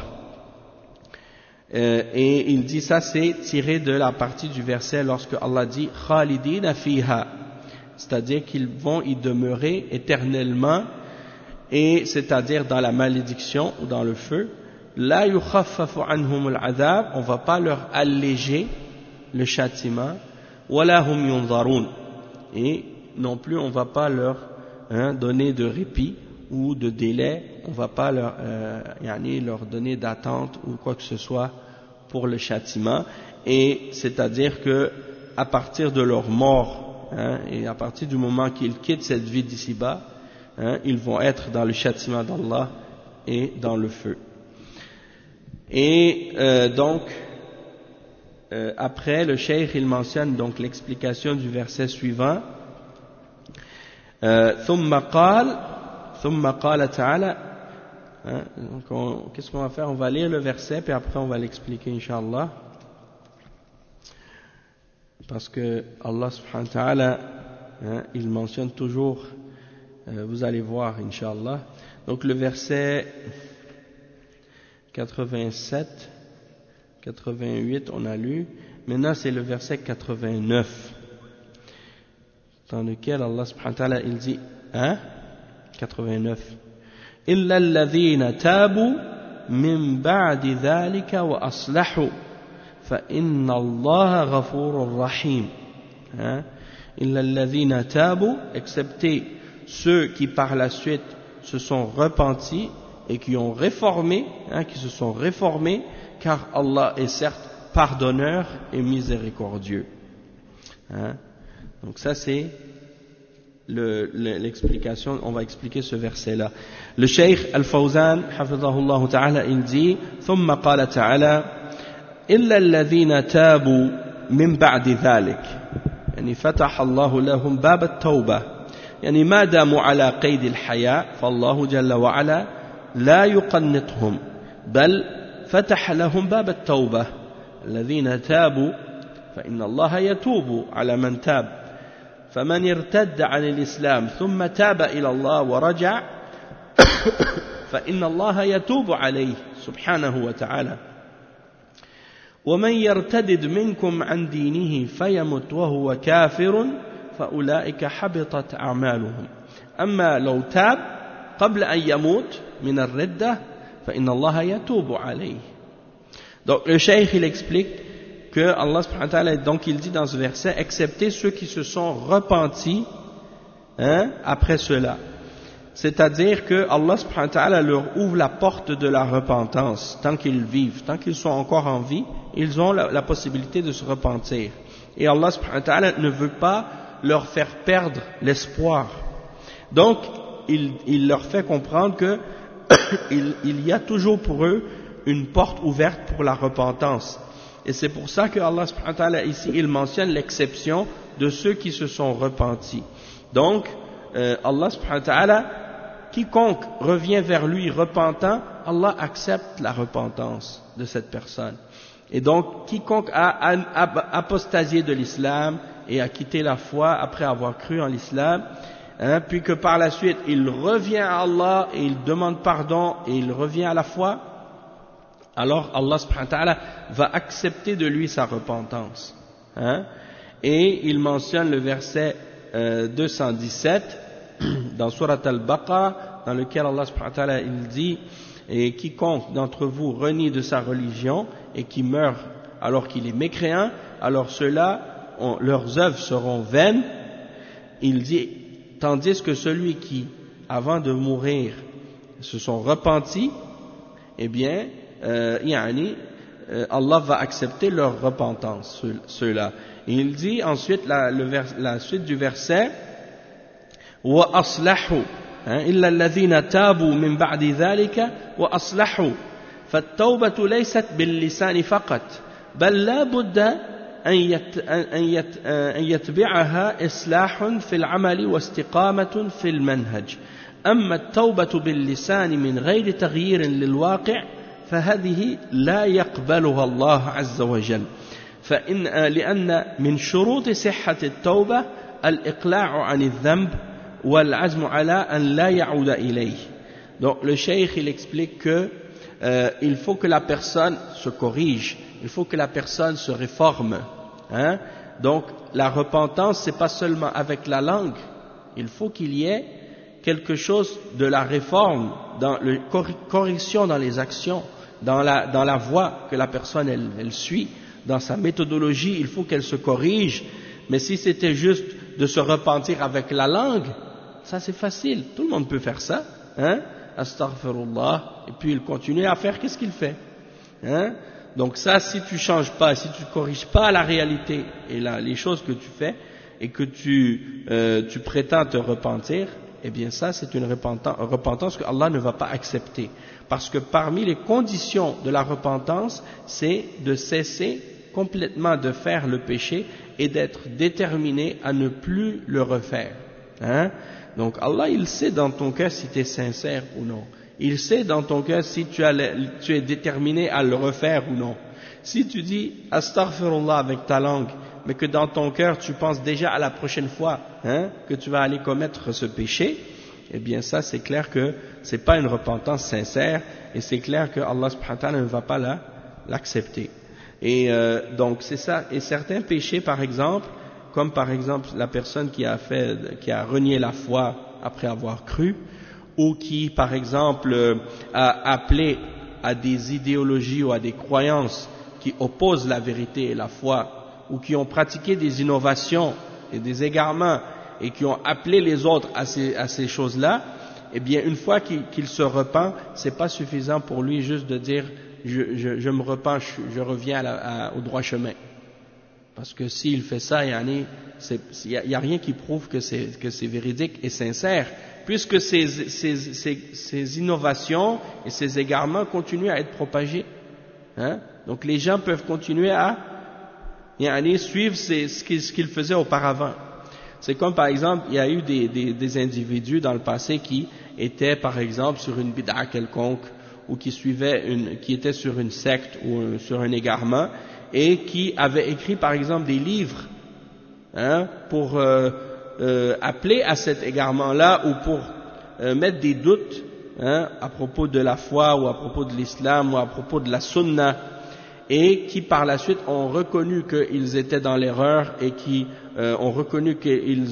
Et il dit ça, c'est tiré de la partie du verset lorsque Allah dit « Khalidina fiha », c'est-à-dire qu'ils vont y demeurer éternellement, et c'est-à-dire dans la malédiction ou dans le feu. « La yukhaffafu anhum al-adhab », on ne va pas leur alléger le châtiment, « Wala hum yunzarun », et non plus on ne va pas leur donner de répit ou de délai, on ne va pas leur donner d'attente ou quoi que ce soit pour le châtiment, et c'est-à-dire que à partir de leur mort et à partir du moment qu'ils quittent cette vie d'ici-bas, ils vont être dans le châtiment d'Allah et dans le feu. Et donc après le cheikh il mentionne donc l'explication du verset suivant. ثم قال تعالى. Qu'est-ce qu'on va faire? On va lire le verset puis après on va l'expliquer Inch'Allah, parce que Allah subhanahu wa ta'ala il mentionne toujours, vous allez voir Inch'Allah. Donc le verset 87, 88 on a lu, maintenant c'est le verset 89 dans lequel Allah subhanahu wa ta'ala il dit 89 إلا الذين تابوا من بعد ذلك وأصلحوا فإن الله غفور رحيم. إلا الذين تابوا, excepté ceux qui par la suite se sont repentis et qui ont réformé, qui se sont réformés, car Allah est certes pardonneur et miséricordieux. Donc ça c'est l'explication, on va expliquer ce verset-là. Le Cheikh Al-Fawzan, hafidhahullah ta'ala, il dit, ثم قال تعالى, إلا الذين تابوا من بعد ذلك, يعني فتح الله لهم باب التوبة, يعني ما داموا على قيد الحياة, فالله جل وعلا لا يقنطهم, بل فتح لهم باب التوبة. الذين تابوا فإن الله يتوب على من تاب, فمن ارتد عن الإسلام ثم تاب إلى الله ورجع فإن الله يتوب عليه سبحانه وتعالى. ومن يرتد منكم عن دينه فيمت وهو كافر فأولئك حبطت أعمالهم. أما لو تاب قبل أن يموت من الردة فإن الله يتوب عليه. Donc le cheikh il explique que Allah subhanahu wa ta'ala, donc il dit dans ce verset, excepté ceux qui se sont repentis après cela. C'est-à-dire que Allah subhanahu wa ta'ala leur ouvre la porte de la repentance tant qu'ils vivent, tant qu'ils sont encore en vie, ils ont la possibilité de se repentir. Et Allah subhanahu wa ta'ala ne veut pas leur faire perdre l'espoir. Donc il leur fait comprendre que il y a toujours pour eux une porte ouverte pour la repentance. Et c'est pour ça que Allah subhanahu wa ta'ala ici il mentionne l'exception de ceux qui se sont repentis. Donc Allah subhanahu wa ta'ala, quiconque revient vers lui repentant, Allah accepte la repentance de cette personne. Et donc quiconque a apostasié de l'islam et a quitté la foi après avoir cru en l'islam, puis que par la suite il revient à Allah et il demande pardon et il revient à la foi, alors Allah subhanahu wa ta'ala va accepter de lui sa repentance. Et il mentionne le verset 217 dans Surat Al-Baqarah, dans lequel Allah subhanahu wa ta'ala il dit: et quiconque d'entre vous renie de sa religion et qui meurt alors qu'il est mécréant, alors ceux-là, leurs œuvres seront vaines. Il dit, tandis que celui qui, avant de mourir, se sont repentis, eh bien, Allah va accepter leur repentance, ceux-là. Et il dit ensuite, la suite du verset, وَأَصْلَحُوا إِلَّا الَّذِينَ تَابُوا مِنْ بَعْدِ ذَلِكَ وَأَصْلَحُوا فالتوبة ليست باللسان فقط بل لا بد أن يتبعها إصلاح في العمل واستقامة في المنهج. أما التوبة باللسان من غير تغيير للواقع فهذه لا يقبلها الله عز وجل لأن من شروط صحة التوبة الإقلاع عن الذنب والعزم على أن لا يعود إليه. Donc le cheikh il explique que il faut que la personne se corrige, il faut que la personne se réforme. Donc la repentance, c'est pas seulement avec la langue, il faut qu'il y ait quelque chose de la réforme, dans la correction dans les actions, dans la voie que la personne elle suit, dans sa méthodologie, il faut qu'elle se corrige. Mais si c'était juste de se repentir avec la langue, ça c'est facile, tout le monde peut faire ça, astaghfirullah, et puis il continue à faire qu'est-ce qu'il fait, Donc ça, si tu changes pas, si tu corriges pas la réalité et les choses que tu fais et que tu prétends te repentir, eh bien ça c'est une repentance que Allah ne va pas accepter, parce que parmi les conditions de la repentance, c'est de cesser complètement de faire le péché et d'être déterminé à ne plus le refaire. Donc Allah il sait dans ton cœur si tu es sincère ou non. Il sait dans ton cœur si tu es déterminé à le refaire ou non. Si tu dis astaghfirullah avec ta langue, mais que dans ton cœur tu penses déjà à la prochaine fois que tu vas aller commettre ce péché, eh bien ça c'est clair que c'est pas une repentance sincère, et c'est clair que Allah subhanahu wa ta'ala ne va pas l'accepter. Et donc c'est ça. Et certains péchés par exemple, comme par exemple la personne qui a renié la foi après avoir cru, ou qui par exemple a appelé à des idéologies ou à des croyances qui opposent la vérité et la foi, ou qui ont pratiqué des innovations et des égarements et qui ont appelé les autres à ces choses-là, eh bien une fois qu'il se repent, c'est pas suffisant pour lui juste de dire je me repens, je reviens au droit chemin. Parce que s'il fait ça, il y a rien qui prouve que c'est véridique et sincère, puisque ces innovations et ces égarements continuent à être propagés. Donc les gens peuvent continuer à suivre ce qu'ils faisaient auparavant. C'est comme par exemple, il y a eu des individus dans le passé qui étaient par exemple sur une bid'a quelconque, ou qui étaient sur une secte ou sur un égarement, et qui avaient écrit par exemple des livres pour appeler à cet égarement-là, ou pour mettre des doutes à propos de la foi, ou à propos de l'islam, ou à propos de la sunna, et qui par la suite ont reconnu qu'ils étaient dans l'erreur, et qui ont reconnu qu'ils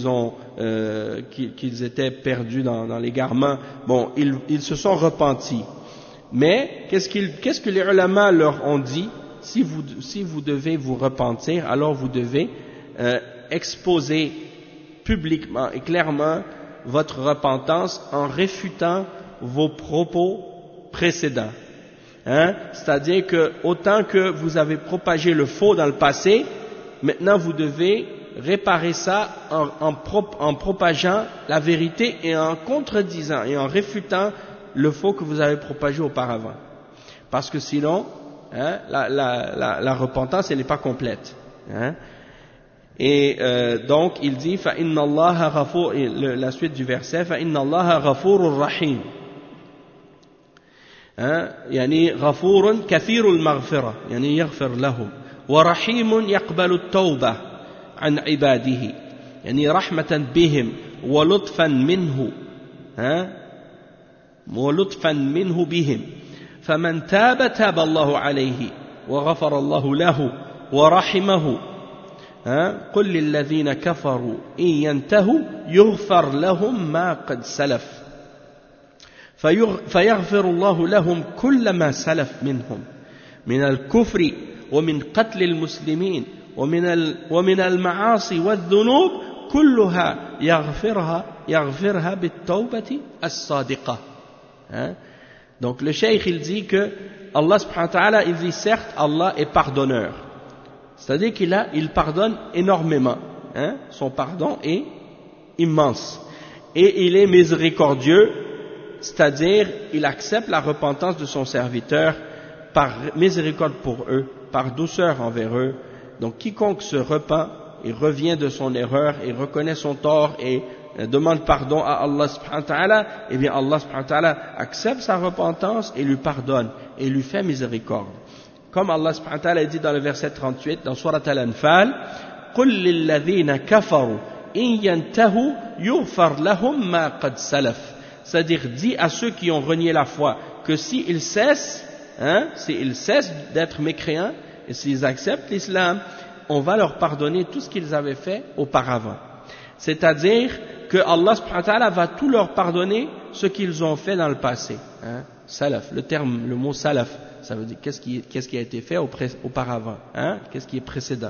étaient perdus dans l'égarement. Bon, ils se sont repentis. Mais qu'est-ce que les ulama leur ont dit? Si vous devez vous repentir, alors vous devez exposer publiquement et clairement votre repentance en réfutant vos propos précédents. C'est-à-dire que autant que vous avez propagé le faux dans le passé, maintenant vous devez réparer ça en propageant la vérité et en contredisant et en réfutant le faux que vous avez propagé auparavant. parce que sinon, hein, la repentance, elle n'est pas complète. Hein. Et donc, il dit, فَإِنَّ اللَّهَ غَفُورٌ, la suite du verset, فَإِنَّ اللَّهَ غَفُورٌ رَحِيمٌ. يعني غفور كثير المغفرة يعني يغفر لهم ورحيم يقبل التوبة عن عباده يعني رحمة بهم ولطفا منه بهم فمن تاب تاب الله عليه وغفر الله له ورحمه قل للذين كفروا إن ينتهوا يغفر لهم ما قد سلف فيغفر الله لهم كل ما سلف منهم من الكفر ومن قتل المسلمين ومن المعاصي والذنوب كلها يغفرها بالتوبة الصادقة. Donc le cheikh il dit que Allah subhanahu wa ta'ala, il dit certes Allah est pardonneur, c'est-à-dire qu'il pardonne énormément, son pardon est immense et il est miséricordieux, c'est-à-dire il accepte la repentance de son serviteur par miséricorde pour eux, par douceur envers eux. Donc quiconque se repent et revient de son erreur et reconnaît son tort et demande pardon à Allah subhanahu wa ta'ala, eh bien Allah subhanahu wa ta'ala accepte sa repentance et lui pardonne et lui fait miséricorde. Comme Allah subhanahu wa ta'ala dit dans le verset 38 dans Surat Al-Anfal, قُلْ لِلَّذِينَ كَفَرُوا إِن يَنْتَهُوا يُغْفَرْ لَهُمْ مَا قَدْ سَلَفَ. C'est-à-dire, dit à ceux qui ont renié la foi que s'ils cessent d'être mécréants et s'ils acceptent l'islam, on va leur pardonner tout ce qu'ils avaient fait auparavant. C'est-à-dire que Allah subhanahu wa ta'ala va tout leur pardonner ce qu'ils ont fait dans le passé. Salaf, le mot salaf, ça veut dire qu'est-ce qui a été fait auparavant, qu'est-ce qui est précédent.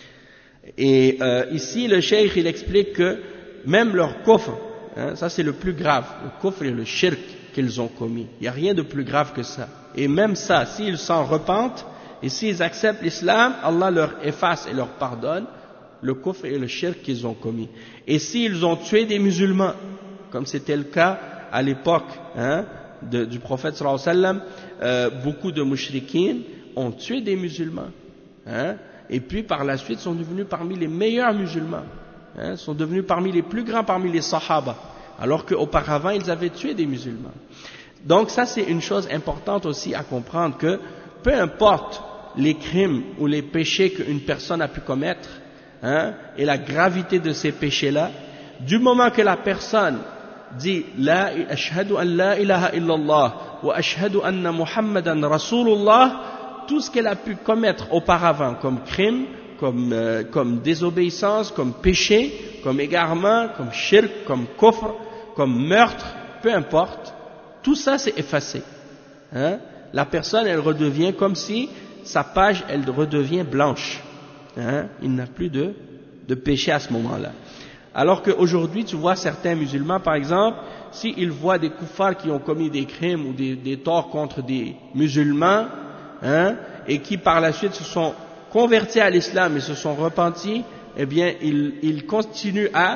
Et ici, le cheikh il explique que même leur kufr, ça c'est le plus grave, le kufr et le shirk qu'ils ont commis. Il n'y a rien de plus grave que ça. Et même ça, s'ils s'en repentent et s'ils acceptent l'islam, Allah leur efface et leur pardonne le kufr et le shirk qu'ils ont commis. Et s'ils ont tué des musulmans, comme c'était le cas à l'époque du prophète sallallahu alayhi wa sallam, beaucoup de mushrikines ont tué des musulmans. Et puis par la suite sont devenus parmi les meilleurs musulmans. Sont devenus parmi les plus grands parmi les sahaba, alors qu'auparavant ils avaient tué des musulmans. Donc ça c'est une chose importante aussi à comprendre, que peu importe les crimes ou les péchés qu'une personne a pu commettre, et la gravité de ces péchés-là, du moment que la personne dit la ashhadu an la ilaha illallah wa ashhadu anna muhammadan rasulullah, tout ce qu'elle a pu commettre auparavant comme crime, comme désobéissance, comme péché, comme égarement, comme shirk, comme kufr, comme meurtre, peu importe, tout ça c'est effacé. La personne elle redevient comme si sa page elle redevient blanche. Il n'a plus de péché à ce moment-là. Alors qu'aujourd'hui tu vois certains musulmans par exemple, s'ils voient des kuffars qui ont commis des crimes ou des torts contre des musulmans, et qui par la suite se sont convertis à l'islam et se sont repentis, eh bien ils continuent à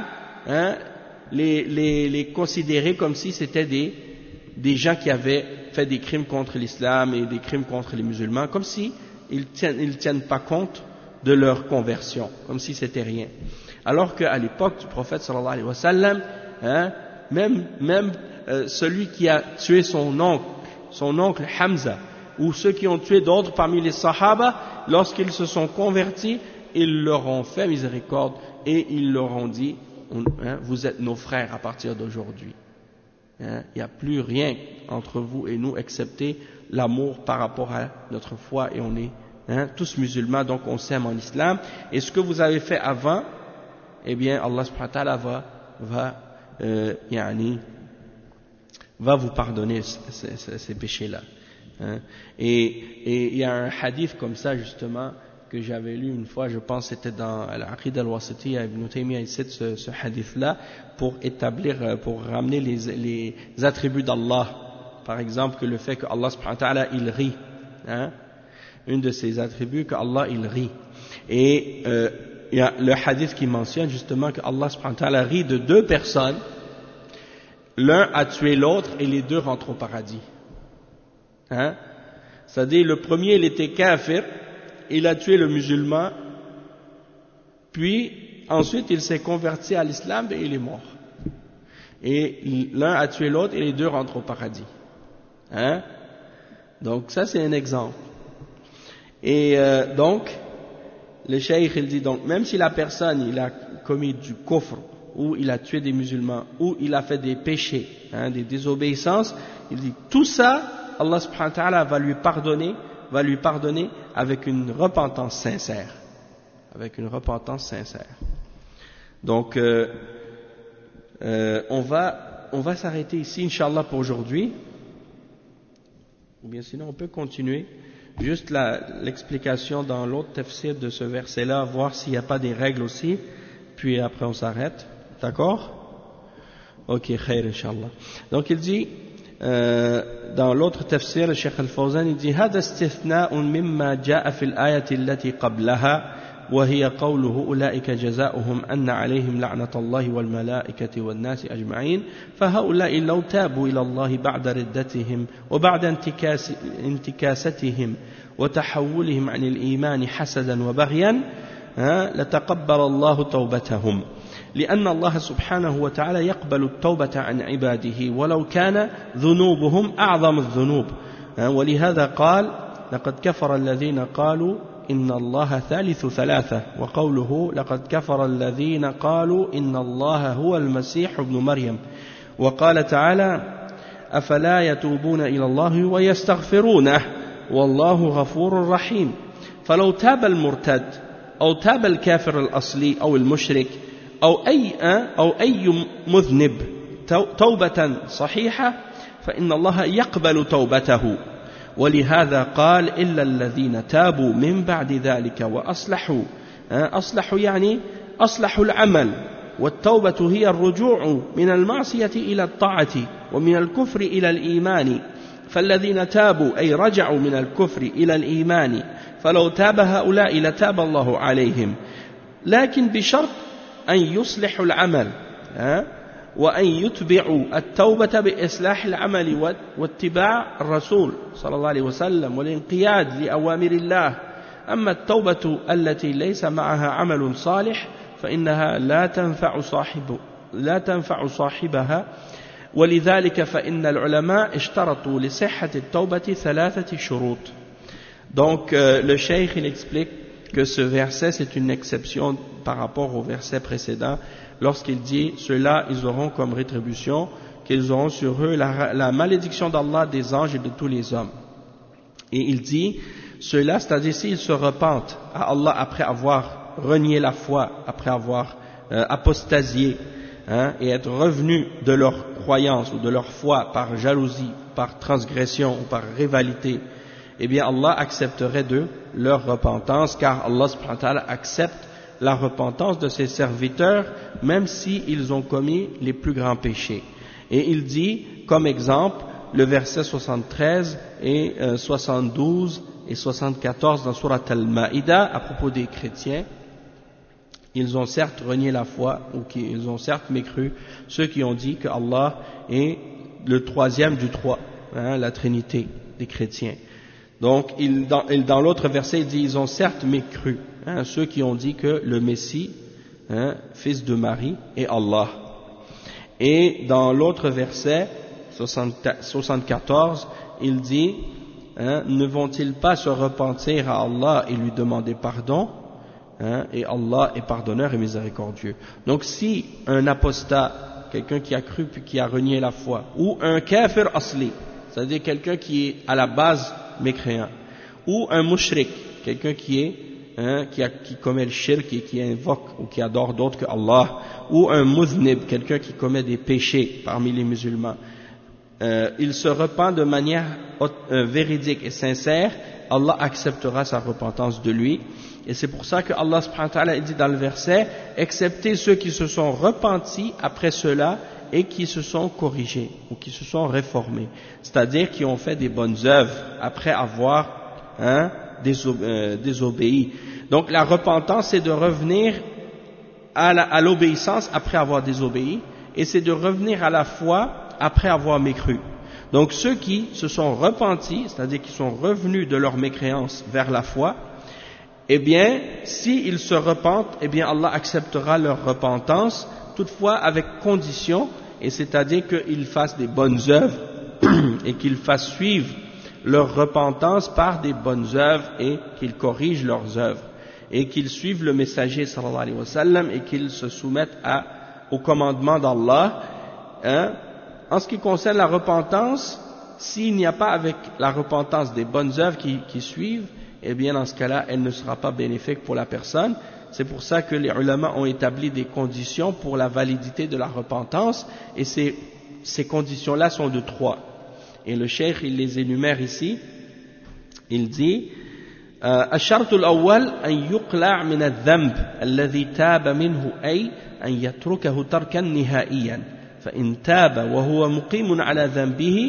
les considérer comme si c'était des gens qui avaient fait des crimes contre l'islam et des crimes contre les musulmans, comme si ils tiennent pas compte de leur conversion, comme si c'était rien. Alors qu'à l'époque du prophète sallallahu alayhi wa sallam, même celui qui a tué son oncle Hamza, ou ceux qui ont tué d'autres parmi les sahaba, lorsqu'ils se sont convertis, ils leur ont fait miséricorde et ils leur ont dit, vous êtes nos frères à partir d'aujourd'hui. Il n'y a plus rien entre vous et nous excepté l'amour par rapport à notre foi, et on est tous musulmans, donc on s'aime en islam. Et ce que vous avez fait avant, eh bien Allah subhanahu wa ta'ala va vous pardonner ces péchés-là. Et il y a un hadith comme ça justement que j'avais lu une fois, je pense que c'était dans Al-Aqid al-Wasitiyya, Ibn Taymiyyah il cite ce hadith-là pour ramener les attributs d'Allah. Par exemple, que le fait que Allah subhanahu wa ta'ala il rit, une de ses attributs, que Allah il rit. Et il y a le hadith qui mentionne justement que Allah subhanahu wa ta'ala rit de deux personnes, l'un a tué l'autre et les deux rentrent au paradis. C'est-à-dire, le premier, il était kafir, il a tué le musulman, puis ensuite il s'est converti à l'islam et il est mort. Et l'un a tué l'autre et les deux rentrent au paradis. Hein? Donc ça c'est un exemple. Et donc, le cheikh il dit donc, même si la personne il a commis du kufr, ou il a tué des musulmans, ou il a fait des péchés, des désobéissances, il dit tout ça, Allah subhanahu wa ta'ala va lui pardonner avec une repentance sincère. Avec une repentance sincère. Donc, on va s'arrêter ici, Inch'Allah, pour aujourd'hui. Ou bien sinon, on peut continuer. Juste l'explication dans l'autre tafsir de ce verset-là, voir s'il n'y a pas des règles aussi. Puis après, on s'arrête. D'accord? Ok, khair, Inch'Allah. Donc, il dit, dans l'autre tafsir, le Cheikh Al-Fawzan, il dit, هذا استثناء مما جاء في الآية التي قبلها وهي قوله أولئك جزاؤهم أن عليهم لعنة الله والملائكة والناس أجمعين فهؤلاء لو تابوا إلى الله بعد ردتهم وبعد انتكاستهم وتحولهم عن الإيمان حسدا وبغيا لتقبل الله توبتهم لأن الله سبحانه وتعالى يقبل التوبة عن عباده ولو كان ذنوبهم أعظم الذنوب ولهذا قال لقد كفر الذين قالوا إن الله ثالث ثلاثة وقوله لقد كفر الذين قالوا إن الله هو المسيح ابن مريم وقال تعالى أفلا يتوبون إلى الله ويستغفرونه والله غفور رحيم فلو تاب المرتد أو تاب الكافر الأصلي أو المشرك أو أي مذنب توبة صحيحة فإن الله يقبل توبته ولهذا قال إلا الذين تابوا من بعد ذلك وأصلحوا يعني أصلحوا العمل والتوبة هي الرجوع من المعصية إلى الطاعة ومن الكفر إلى الإيمان فالذين تابوا أي رجعوا من الكفر إلى الإيمان فلو تاب هؤلاء لتاب الله عليهم لكن بشرط أن يصلحوا العمل وأن يتبعوا التوبة بإصلاح العمل واتباع الرسول صلى الله عليه وسلم والانقياد لأوامر الله أما التوبة التي ليس معها عمل صالح فإنها لا تنفع صاحبها ولذلك فإن العلماء اشترطوا لصحة التوبة ثلاثة شروط. Donc le cheikh il explique que ce verset c'est une exception par rapport au verset précédent lorsqu'il dit ceux-là ils auront comme rétribution qu'ils auront sur eux la malédiction d'Allah, des anges et de tous les hommes. Et il dit ceux-là, c'est-à-dire s'ils se repentent à Allah après avoir renié la foi, après avoir apostasié et être revenus de leur croyance ou de leur foi par jalousie, par transgression ou par rivalité, eh bien Allah accepterait d'eux leur repentance, car Allah subhanahu wa ta'ala accepte la repentance de ses serviteurs même s'ils ont commis les plus grands péchés. Et il dit comme exemple le verset 73 et 72 et 74 dans Surat Al-Ma'ida à propos des chrétiens. Ils ont certes renié la foi, ou ils ont certes mécru, ceux qui ont dit que Allah est le troisième du trois, la Trinité des chrétiens. Donc, dans l'autre verset, il dit, ils ont certes mécru, ceux qui ont dit que le Messie, fils de Marie, est Allah. Et dans l'autre verset, 74, il dit, ne vont-ils pas se repentir à Allah et lui demander pardon? Et Allah est pardonneur et miséricordieux. Donc si un apostat, quelqu'un qui a cru puis qui a renié la foi, ou un kafir asli, c'est-à-dire quelqu'un qui est à la base mécréant, ou un mushrik, quelqu'un qui commet le shirk et qui invoque ou qui adore d'autres que Allah, ou un muznib, quelqu'un qui commet des péchés parmi les musulmans, il se repent de manière véridique et sincère, Allah acceptera sa repentance de lui. Et c'est pour ça que Allah subhanahu wa ta'ala dit dans le verset, excepté ceux qui se sont repentis après cela et qui se sont corrigés ou qui se sont réformés, c'est-à-dire qui ont fait des bonnes œuvres après avoir désobéi. Donc la repentance c'est de revenir à l'obéissance après avoir désobéi, et c'est de revenir à la foi après avoir mécru. Donc ceux qui se sont repentis, c'est-à-dire qui sont revenus de leur mécréance vers la foi, eh bien, s'ils se repentent, eh bien Allah acceptera leur repentance, toutefois avec condition, et c'est-à-dire qu'ils fassent des bonnes œuvres et qu'ils fassent suivre leur repentance par des bonnes œuvres et qu'ils corrigent leurs œuvres et qu'ils suivent le messager sallallahu alayhi wa sallam et qu'ils se soumettent au commandement d'Allah. En ce qui concerne la repentance, s'il n'y a pas avec la repentance des bonnes œuvres qui suivent, eh bien dans ce cas-là, elle ne sera pas bénéfique pour la personne. C'est pour ça que les ulama ont établi des conditions pour la validité de la repentance, et ces conditions-là sont de 3. Et le cheikh, il les énumère ici. Il dit الشرط الأول أن يقلع من الذنب الذي تاب منه أي أن يتركه تركا نهائيا فإن تاب وهو مقيم على ذنبه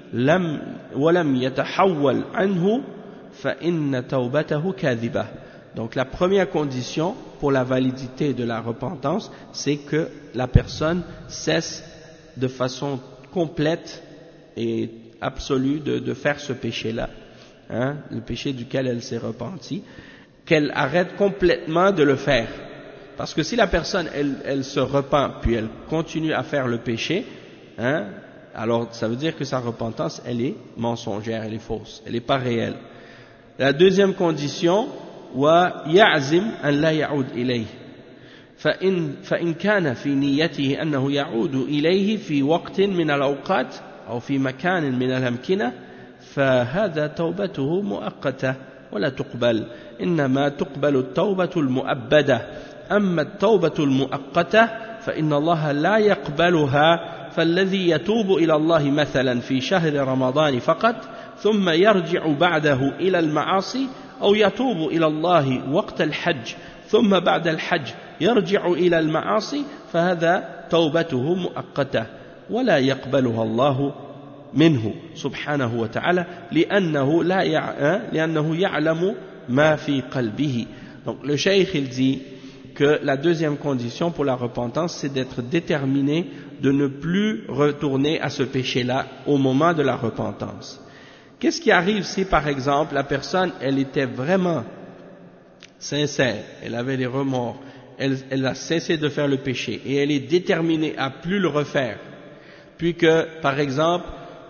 ولم يتحول عنه فإن توبته كاذبة. Donc la première condition pour la validité de la repentance, c'est que la personne cesse de façon complète et absolue de faire ce péché-là, le péché duquel elle s'est repentie, qu'elle arrête complètement de le faire. Parce que si la personne, elle se repent, puis elle continue à faire le péché, alors ça veut dire que sa repentance, elle est mensongère, elle est fausse, elle n'est pas réelle. La deuxième condition, ويعزم أن لا يعود إليه فإن كان في نيته أنه يعود إليه في وقت من الأوقات أو في مكان من الأمكنة فهذا توبته مؤقتة ولا تقبل إنما تقبل التوبة المؤبدة أما التوبة المؤقتة فإن الله لا يقبلها فالذي يتوب إلى الله مثلا في شهر رمضان فقط ثم يرجع بعده إلى المعاصي أو يتوب إلى الله وقت الحج ثم بعد الحج يرجع إلى المعاصي فهذا توبته مؤقتة ولا يقبلها الله منه سبحانه وتعالى لأنه يعلم ما في قلبه. Donc le cheikh il dit que la deuxième condition pour la repentance, c'est d'être déterminé de ne plus retourner à ce péché-là au moment de la repentance. Qu'est-ce qui arrive si, par exemple, la personne, elle était vraiment sincère, elle avait des remords, elle a cessé de faire le péché, et elle est déterminée à plus le refaire, puis que, par exemple,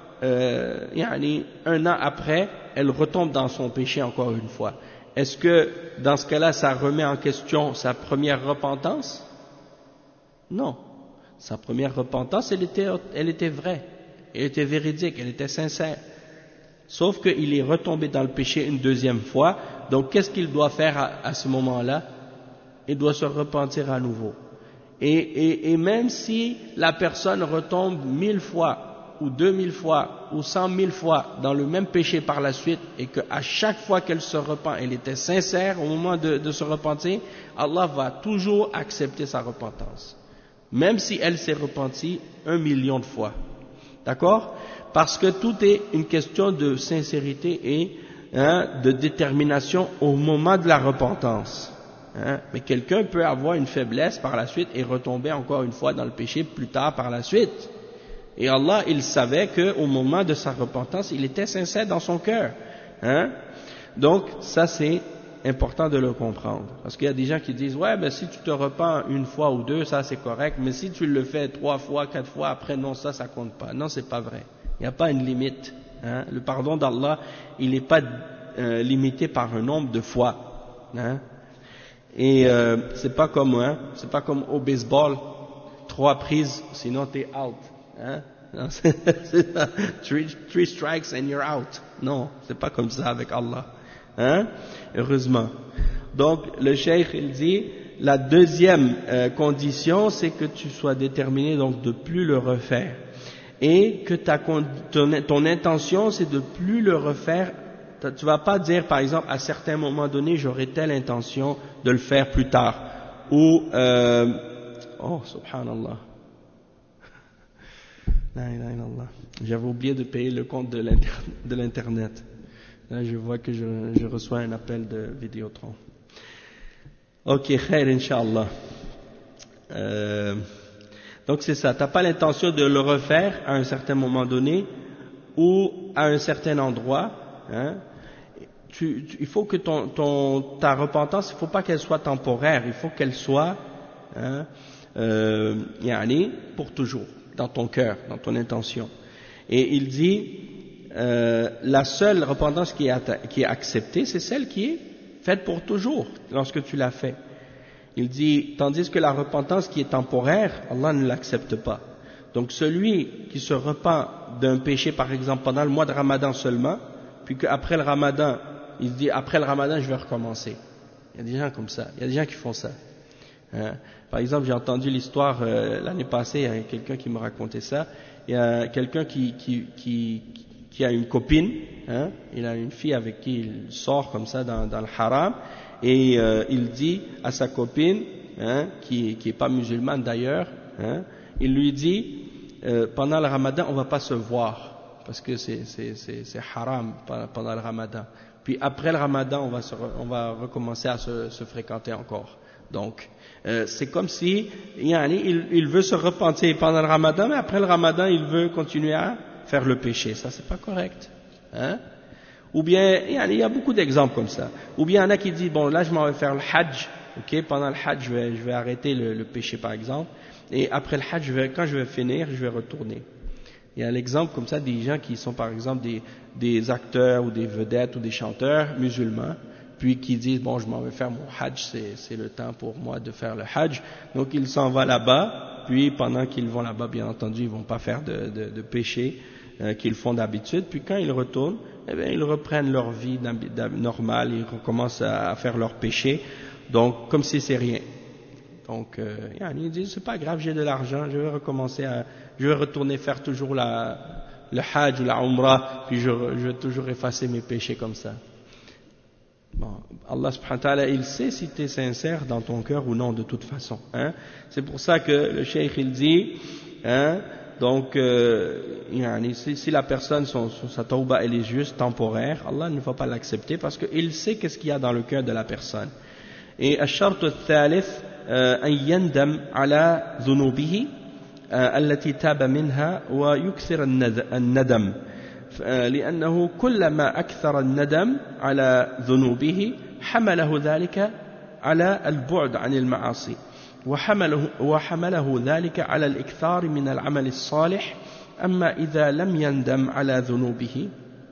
un an après, elle retombe dans son péché encore une fois. Est-ce que, dans ce cas-là, ça remet en question sa première repentance? Non. Sa première repentance, elle était vraie, elle était véridique, elle était sincère. Sauf qu'il est retombé dans le péché une deuxième fois, donc qu'est-ce qu'il doit faire à ce moment-là? Il doit se repentir à nouveau. Et même si la personne retombe 1000 fois, ou 2000 fois, ou 100 000 fois dans le même péché par la suite, et qu'à chaque fois qu'elle se repent, elle était sincère au moment de se repentir, Allah va toujours accepter sa repentance. Même si elle s'est repentie 1 million de fois. D'accord? Parce que tout est une question de sincérité et de détermination au moment de la repentance. Mais quelqu'un peut avoir une faiblesse par la suite et retomber encore une fois dans le péché plus tard par la suite. Et Allah, il savait qu'au moment de sa repentance, il était sincère dans son cœur. Donc, ça c'est important de le comprendre. Parce qu'il y a des gens qui disent, ouais, ben si tu te repens une fois ou deux, ça c'est correct, mais si tu le fais 3 fois, 4 fois, après non, ça compte pas. Non, c'est pas vrai. Il n'y a pas une limite. Le pardon d'Allah, il n'est pas limité par un nombre de fois. Et c'est pas comme au baseball, 3 prises, sinon t'es out. Non, three strikes and you're out. Non, c'est pas comme ça avec Allah. Heureusement. Donc le cheikh il dit, la deuxième condition, c'est que tu sois déterminé donc de plus le refaire. Et que ton intention, c'est de plus le refaire. Tu vas pas dire, par exemple, à certains moments donnés, j'aurai telle intention de le faire plus tard. Ou, oh, subhanallah. La ilaha illallah. J'avais oublié de payer le compte de l'internet. Là, je vois que je reçois un appel de Vidéotron. Ok, khair, inshallah. Donc c'est ça, tu n'as pas l'intention de le refaire à un certain moment donné, ou à un certain endroit, hein, il faut que ta repentance, il ne faut pas qu'elle soit temporaire, il faut qu'elle soit hein, pour toujours, dans ton cœur, dans ton intention. Et il dit, la seule repentance qui est acceptée, c'est celle qui est faite pour toujours, lorsque tu l'as fait. Il dit, tandis que la repentance qui est temporaire, Allah ne l'accepte pas. Donc celui qui se repent d'un péché, par exemple, pendant le mois de Ramadan seulement, puis qu'après le Ramadan, il se dit, après le Ramadan, je vais recommencer. Il y a des gens comme ça, il y a des gens qui font ça. Hein. Par exemple, j'ai entendu l'histoire, l'année passée, il y a quelqu'un qui me racontait ça. Il y a quelqu'un qui a une copine, hein, il a une fille avec qui il sort comme ça dans le haram, et il dit à sa copine, hein, qui est pas musulmane d'ailleurs, hein, il lui dit, pendant le Ramadan, on va pas se voir, parce que c'est haram pendant le Ramadan. Puis après le Ramadan, on va recommencer à se fréquenter encore. Donc, c'est comme si il veut se repentir pendant le Ramadan, mais après le Ramadan, il veut continuer à faire le péché. Ça, c'est pas correct. Hein? Ou bien, il y a beaucoup d'exemples comme ça. Ou bien, il y en a qui disent, bon, là, je m'en vais faire le Hajj. Ok, pendant le Hajj, je vais arrêter le péché, par exemple. Et après le Hajj, quand je vais finir, je vais retourner. Il y a l'exemple comme ça des gens qui sont, par exemple, des acteurs ou des vedettes ou des chanteurs musulmans, puis qui disent, bon, je m'en vais faire mon Hajj, c'est le temps pour moi de faire le Hajj. Donc, ils s'en vont là-bas, puis pendant qu'ils vont là-bas, bien entendu, ils vont pas faire de péché qu'ils font d'habitude. Puis quand ils retournent, eh bien, ils reprennent leur vie normale, ils recommencent à faire leur péché, donc comme si c'est rien. Donc, ils disent, c'est pas grave, j'ai de l'argent, je vais retourner faire toujours le Hajj ou la Umrah, puis je vais toujours effacer mes péchés comme ça. Bon, Allah subhanahu wa ta'ala, il sait si tu es sincère dans ton cœur ou non de toute façon. Hein. C'est pour ça que le cheikh il dit, hein, donc, si la personne, sa tawba elle est juste temporaire, Allah ne va pas l'accepter parce qu'il sait qu'est-ce qu'il y a dans le cœur de la personne. Et الشرط الثالث أن يندم على ذنوبه التي تاب منها ويكثر الندم لأنه كلما أكثر الندم على ذنوبه حمله ذلك على البعد عن المعاصي وحمله ذلك على الإكثار من العمل الصالح أما إذا لم يندم على ذنوبه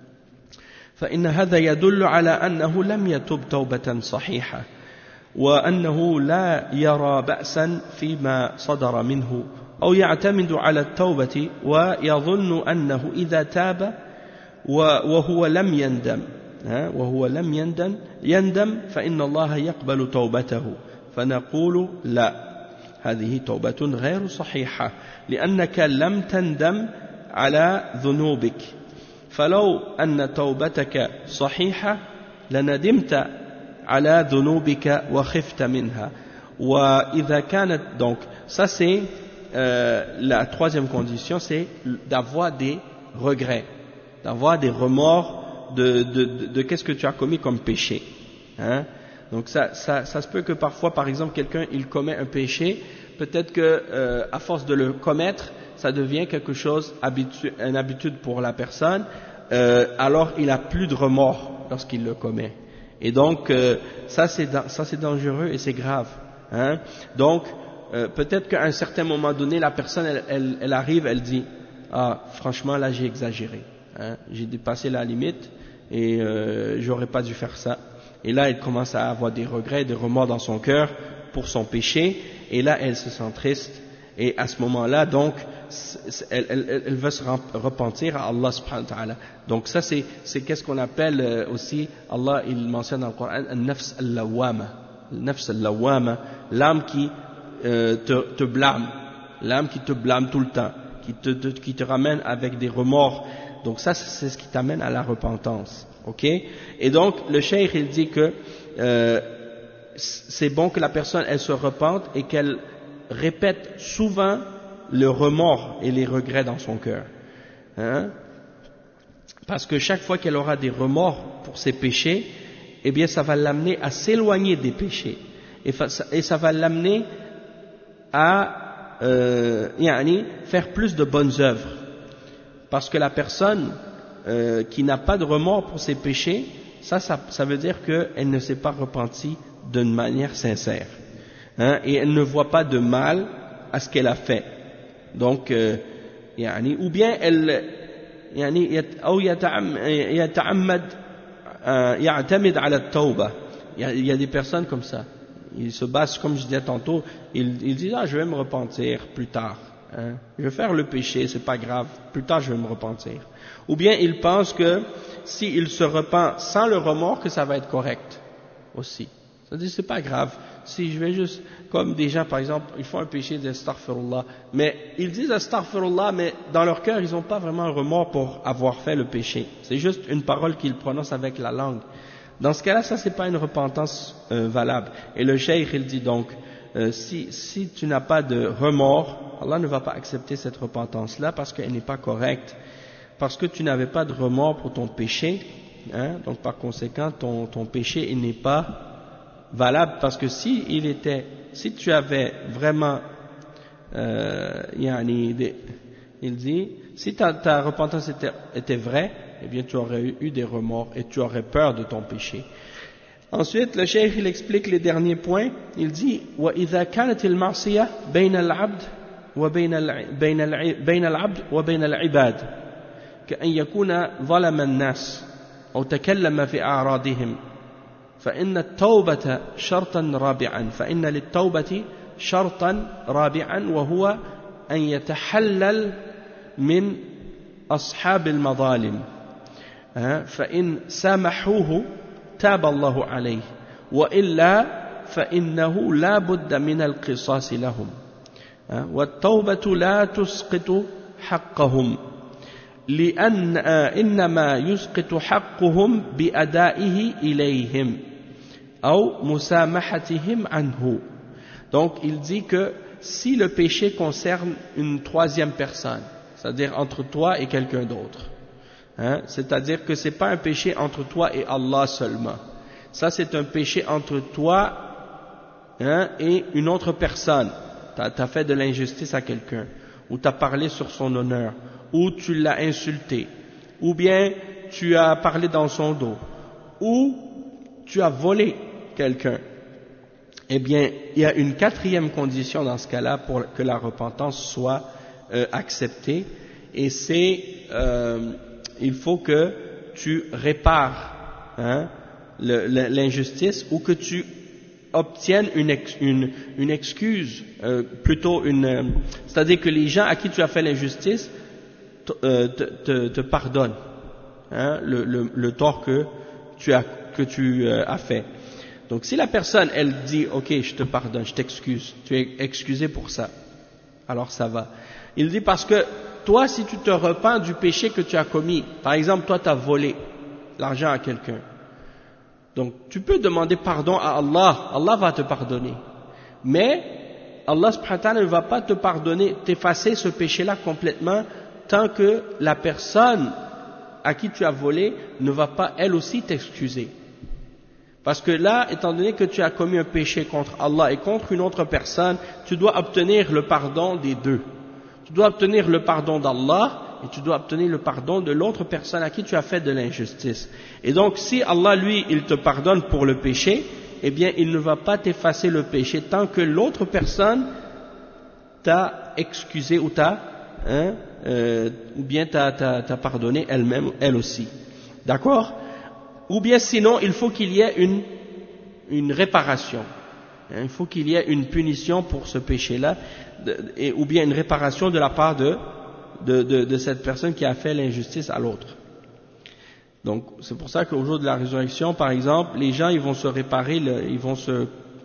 فإن هذا يدل على أنه لم يتب توبة صحيحة وأنه لا يرى بأسا فيما صدر منه أو يعتمد على التوبة ويظن أنه إذا تاب وهو لم يندم فإن الله يقبل توبته فنقول لا هذه توبة غير صحيحة لأنك لم تندم على ذنوبك فلو أن توبتك صحيحة لندمت على ذنوبك وخفت منها وإذا كانت donc ça c'est la troisième condition c'est d'avoir des regrets d'avoir des remords de qu'est-ce que tu as commis comme péché hein. Donc ça se peut que parfois par exemple quelqu'un il commet un péché peut-être que à force de le commettre ça devient quelque chose une habitude pour la personne alors il a plus de remords lorsqu'il le commet. Et donc, ça c'est dangereux et c'est grave. Hein. Donc, peut-être qu'à un certain moment donné, la personne, elle arrive, elle dit, ah, franchement, là j'ai exagéré. Hein. J'ai dépassé la limite et j'aurais pas dû faire ça. Et là, elle commence à avoir des regrets, des remords dans son cœur pour son péché. Et là, elle se sent triste. Et à ce moment-là, donc, elle veut se repentir à Allah subhanahu wa ta'ala. Donc ça c'est qu'est-ce qu'on appelle aussi, Allah il mentionne dans le Coran, al-nafs al-lawwama. Al-nafs al-lawwama, l'âme qui te blâme, l'âme qui te blâme tout le temps, qui te ramène avec des remords. Donc ça c'est ce qui t'amène à la repentance. Ok? Et donc le cheikh il dit que c'est bon que la personne elle se repente et qu'elle répète souvent le remords et les regrets dans son cœur. Hein? Parce que chaque fois qu'elle aura des remords pour ses péchés, eh bien ça va l'amener à s'éloigner des péchés. Et ça va l'amener à faire plus de bonnes œuvres. Parce que la personne, qui n'a pas de remords pour ses péchés, ça veut dire qu'elle ne s'est pas repentie d'une manière sincère, hein, et elle ne voit pas de mal à ce qu'elle a fait. Donc ou bien elle أو يتعمد يعتمد على التوبة. Il y a des personnes comme ça, ils se basent, comme je disais tantôt, ils disent je vais me repentir plus tard, hein, je vais faire le péché, c'est pas grave, plus tard je vais me repentir. Ou bien ils pensent que s'il se repent sans le remords, que ça va être correct aussi. C'est-à-dire c'est pas grave, si je vais juste, comme des gens par exemple, ils font un péché, ils disent astaghfirullah, mais ils disent astaghfirullah, mais dans leur cœur ils n'ont pas vraiment un remords pour avoir fait le péché, c'est juste une parole qu'ils prononcent avec la langue. Dans ce cas-là, ça c'est pas une repentance valable. Et le cheikh il dit donc, si tu n'as pas de remords, Allah ne va pas accepter cette repentance-là parce qu'elle n'est pas correcte, parce que tu n'avais pas de remords pour ton péché, hein, donc par conséquent ton péché il n'est pas valable, parce que si tu avais vraiment il dit si ta repentance était vraie, eh bien tu aurais eu des remords et tu aurais peur de ton péché. Ensuite le cheikh il explique les derniers points. Il dit وإذا كانت المعصية بين العبد بين العبد وبين العباد كأن يكون ظلم الناس أو تكلم في أعراضهم فإن التوبة شرطا رابعا فإن للتوبة شرطا رابعا وهو أن يتحلل من أصحاب المظالم فإن سامحوه تاب الله عليه وإلا فإنه لا بد من القصاص لهم والتوبة لا تسقط حقهم لأن إنما يسقط حقهم بأدائه إليهم أو مسامحتهم عنه. Donc il dit que si le péché concerne une troisième personne, c'est-à-dire entre toi et quelqu'un d'autre, hein, c'est-à-dire que c'est pas un péché entre toi et Allah seulement, ça c'est un péché entre toi, hein, et une autre personne. T'as fait de l'injustice à quelqu'un, ou t'as parlé sur son honneur, ou tu l'as insulté, ou bien tu as parlé dans son dos, ou tu as volé quelqu'un. Eh bien, il y a une quatrième condition dans ce cas-là pour que la repentance soit acceptée, et c'est il faut que tu répares, hein, l'injustice, ou que tu obtiennent une excuse, plutôt c'est-à-dire que les gens à qui tu as fait l'injustice te pardonnent, hein, le tort que tu as fait. Donc si la personne elle dit ok je te pardonne, je t'excuse, tu es excusé pour ça, alors ça va. Il dit parce que toi si tu te repens du péché que tu as commis, par exemple toi tu as volé l'argent à quelqu'un, donc tu peux demander pardon à Allah, Allah va te pardonner, mais Allah subhanahu wa ta'ala ne va pas te pardonner, t'effacer ce péché-là complètement tant que la personne à qui tu as volé ne va pas elle aussi t'excuser. Parce que là, étant donné que tu as commis un péché contre Allah et contre une autre personne, tu dois obtenir le pardon des deux. Tu dois obtenir le pardon d'Allah et tu dois obtenir le pardon de l'autre personne à qui tu as fait de l'injustice. Et donc, si Allah, lui, il te pardonne pour le péché, eh bien, il ne va pas t'effacer le péché tant que l'autre personne t'a excusé ou ou bien t'a pardonné elle-même, elle aussi. D'accord? Ou bien sinon, il faut qu'il y ait une réparation. Il faut qu'il y ait une punition pour ce péché-là, ou bien une réparation de la part de cette personne qui a fait l'injustice à l'autre. Donc, c'est pour ça qu'au jour de la résurrection, par exemple, les gens, ils vont se réparer, ils vont se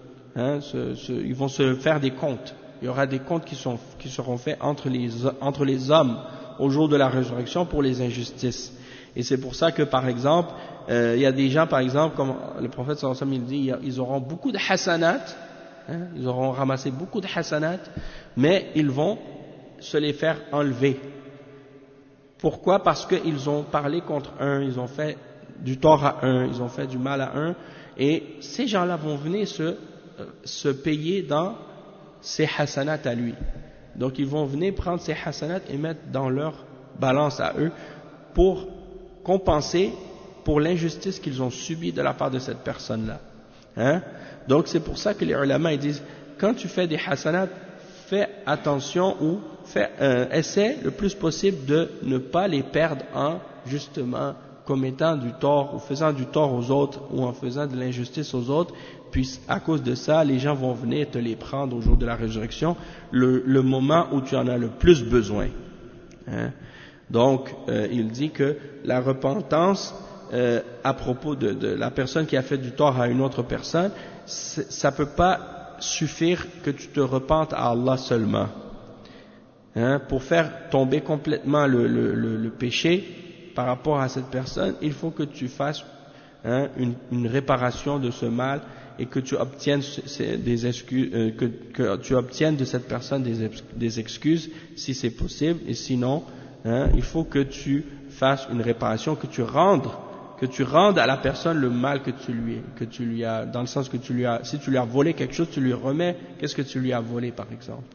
faire des comptes. Il y aura des comptes qui seront faits entre les hommes au jour de la résurrection pour les injustices. Et c'est pour ça que, par exemple, il y a des gens, par exemple, comme le prophète sallallahu alayhi wa sallam, il dit, ils auront beaucoup de hasanat, hein, ils auront ramassé beaucoup de hasanat, mais ils vont se les faire enlever. Pourquoi? Parce qu'ils ont parlé contre un, ils ont fait du tort à un, ils ont fait du mal à un, et ces gens-là vont venir se payer dans ces hasanat à lui. Donc ils vont venir prendre ces hasanat et mettre dans leur balance à eux pour compenser pour l'injustice qu'ils ont subie de la part de cette personne-là. Hein? Donc c'est pour ça que les ulama ils disent, quand tu fais des hasanat, fais attention ou essaie le plus possible de ne pas les perdre en justement commettant du tort ou faisant du tort aux autres ou en faisant de l'injustice aux autres, puis à cause de ça, les gens vont venir te les prendre au jour de la résurrection, le moment où tu en as le plus besoin. Hein? Donc, il dit que la repentance à propos de la personne qui a fait du tort à une autre personne, ça ne peut pas suffire que tu te repentes à Allah seulement. Hein? Pour faire tomber complètement le péché par rapport à cette personne, il faut que tu fasses une réparation de ce mal et que tu obtiennes des excuses, que tu obtiennes de cette personne des excuses si c'est possible, et sinon il faut que tu fasses une réparation, que tu rendes à la personne le mal que tu lui as, dans le sens que si tu lui as volé quelque chose, tu lui remets qu'est-ce que tu lui as volé par exemple.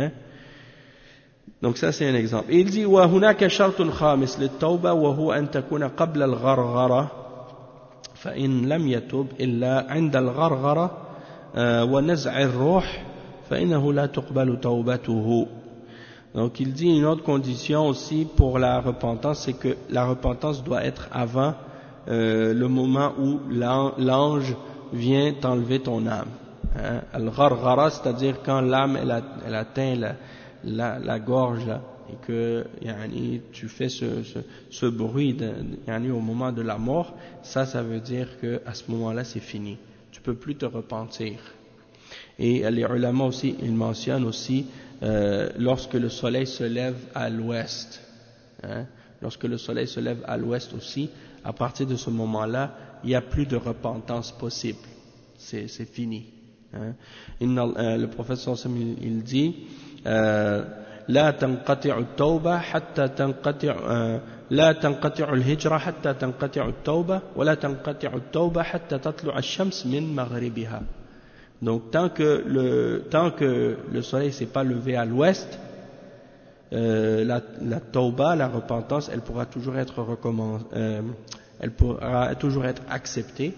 Donc ça c'est un exemple. Il dit وهناك شرط خامس للتوبة وهو أن تكون قبل الغرغرة فإن لم يتب إلا عند الغرغرة ونزع الروح فإنه لا تقبل توبته. Donc il dit une autre condition aussi pour la repentance, c'est que la repentance doit être avant le moment où l'ange vient t'enlever ton âme. Al-gharghara, c'est-à-dire quand l'âme elle atteint la gorge là, et que tu fais ce bruit au moment de la mort, ça veut dire que à ce moment-là c'est fini, tu peux plus te repentir. Et les ulama aussi, ils mentionnent aussi lorsque le soleil se lève à l'ouest, lorsque le soleil se lève à l'ouest aussi, à partir de ce moment-là, il n'y a plus de repentance possible, c'est fini. Le prophète sallallahu alayhi wa sallam, il dit لا تنقطع التوبة حتى تنقطع لا تنقطع الهجرة حتى تنقطع التوبة ولا تنقطع التوبة حتى تطلع الشمس من مغربها. Donc tant que le soleil s'est pas levé à l'ouest, la tauba, la repentance, elle pourra toujours être elle pourra toujours être acceptée,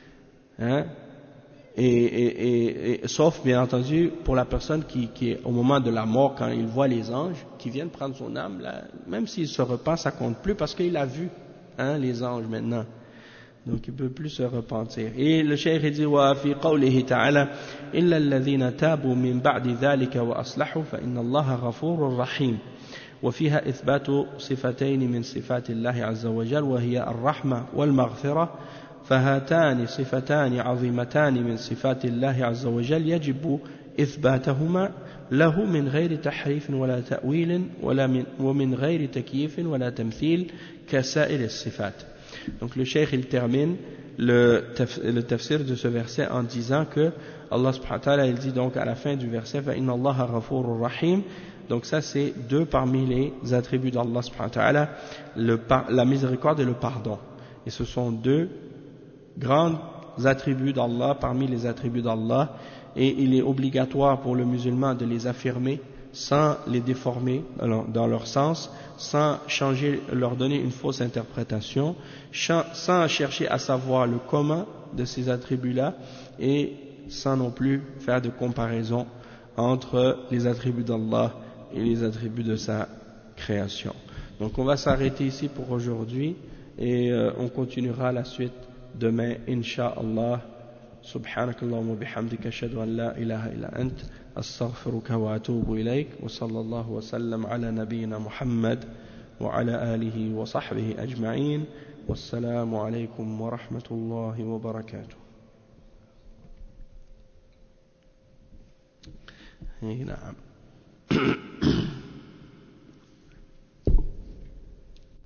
et sauf bien entendu pour la personne qui est au moment de la mort, quand il voit les anges qui viennent prendre son âme, là, même s'il se repent, ça compte plus parce qu'il a vu les anges maintenant. Donc il ne peut plus se repentir. Et le cheikh dit وفي قوله تعالى إلا الذين تابوا من بعد ذلك وأصلحوا فإن الله غفور رحيم وفيها إثبات صفتين من صفات الله عز وجل وهي الرحمة والمغفرة فهاتان صفتان عظيمتان من صفات الله عز وجل يجب إثباتهما له من غير تحريف ولا تأويل ومن غير تكييف ولا تمثيل كسائر الصفات. Donc le cheikh il termine le tafsir de ce verset en disant que Allah subhanahu wa ta'ala il dit donc à la fin du verset فَإِنَّ اللَّهَ غَفُورٌ رَحِيمٌ. Donc ça c'est deux parmi les attributs d'Allah subhanahu wa ta'ala, la miséricorde et le pardon. Et ce sont deux grands attributs d'Allah parmi les attributs d'Allah, et il est obligatoire pour le musulman de les affirmer sans les déformer dans leur sens, sans changer, leur donner une fausse interprétation, sans chercher à savoir le comment de ces attributs-là, et sans non plus faire de comparaison entre les attributs d'Allah et les attributs de sa création. Donc on va s'arrêter ici pour aujourd'hui, et on continuera la suite demain, Inch'Allah. سبحانك اللهم وبحمدك أشهد أن لا إله إلا أنت أستغفرك وأتوب إليك وصلى الله وسلم على نبينا محمد وعلى آله وصحبه أجمعين والسلام عليكم ورحمة الله وبركاته. نعم.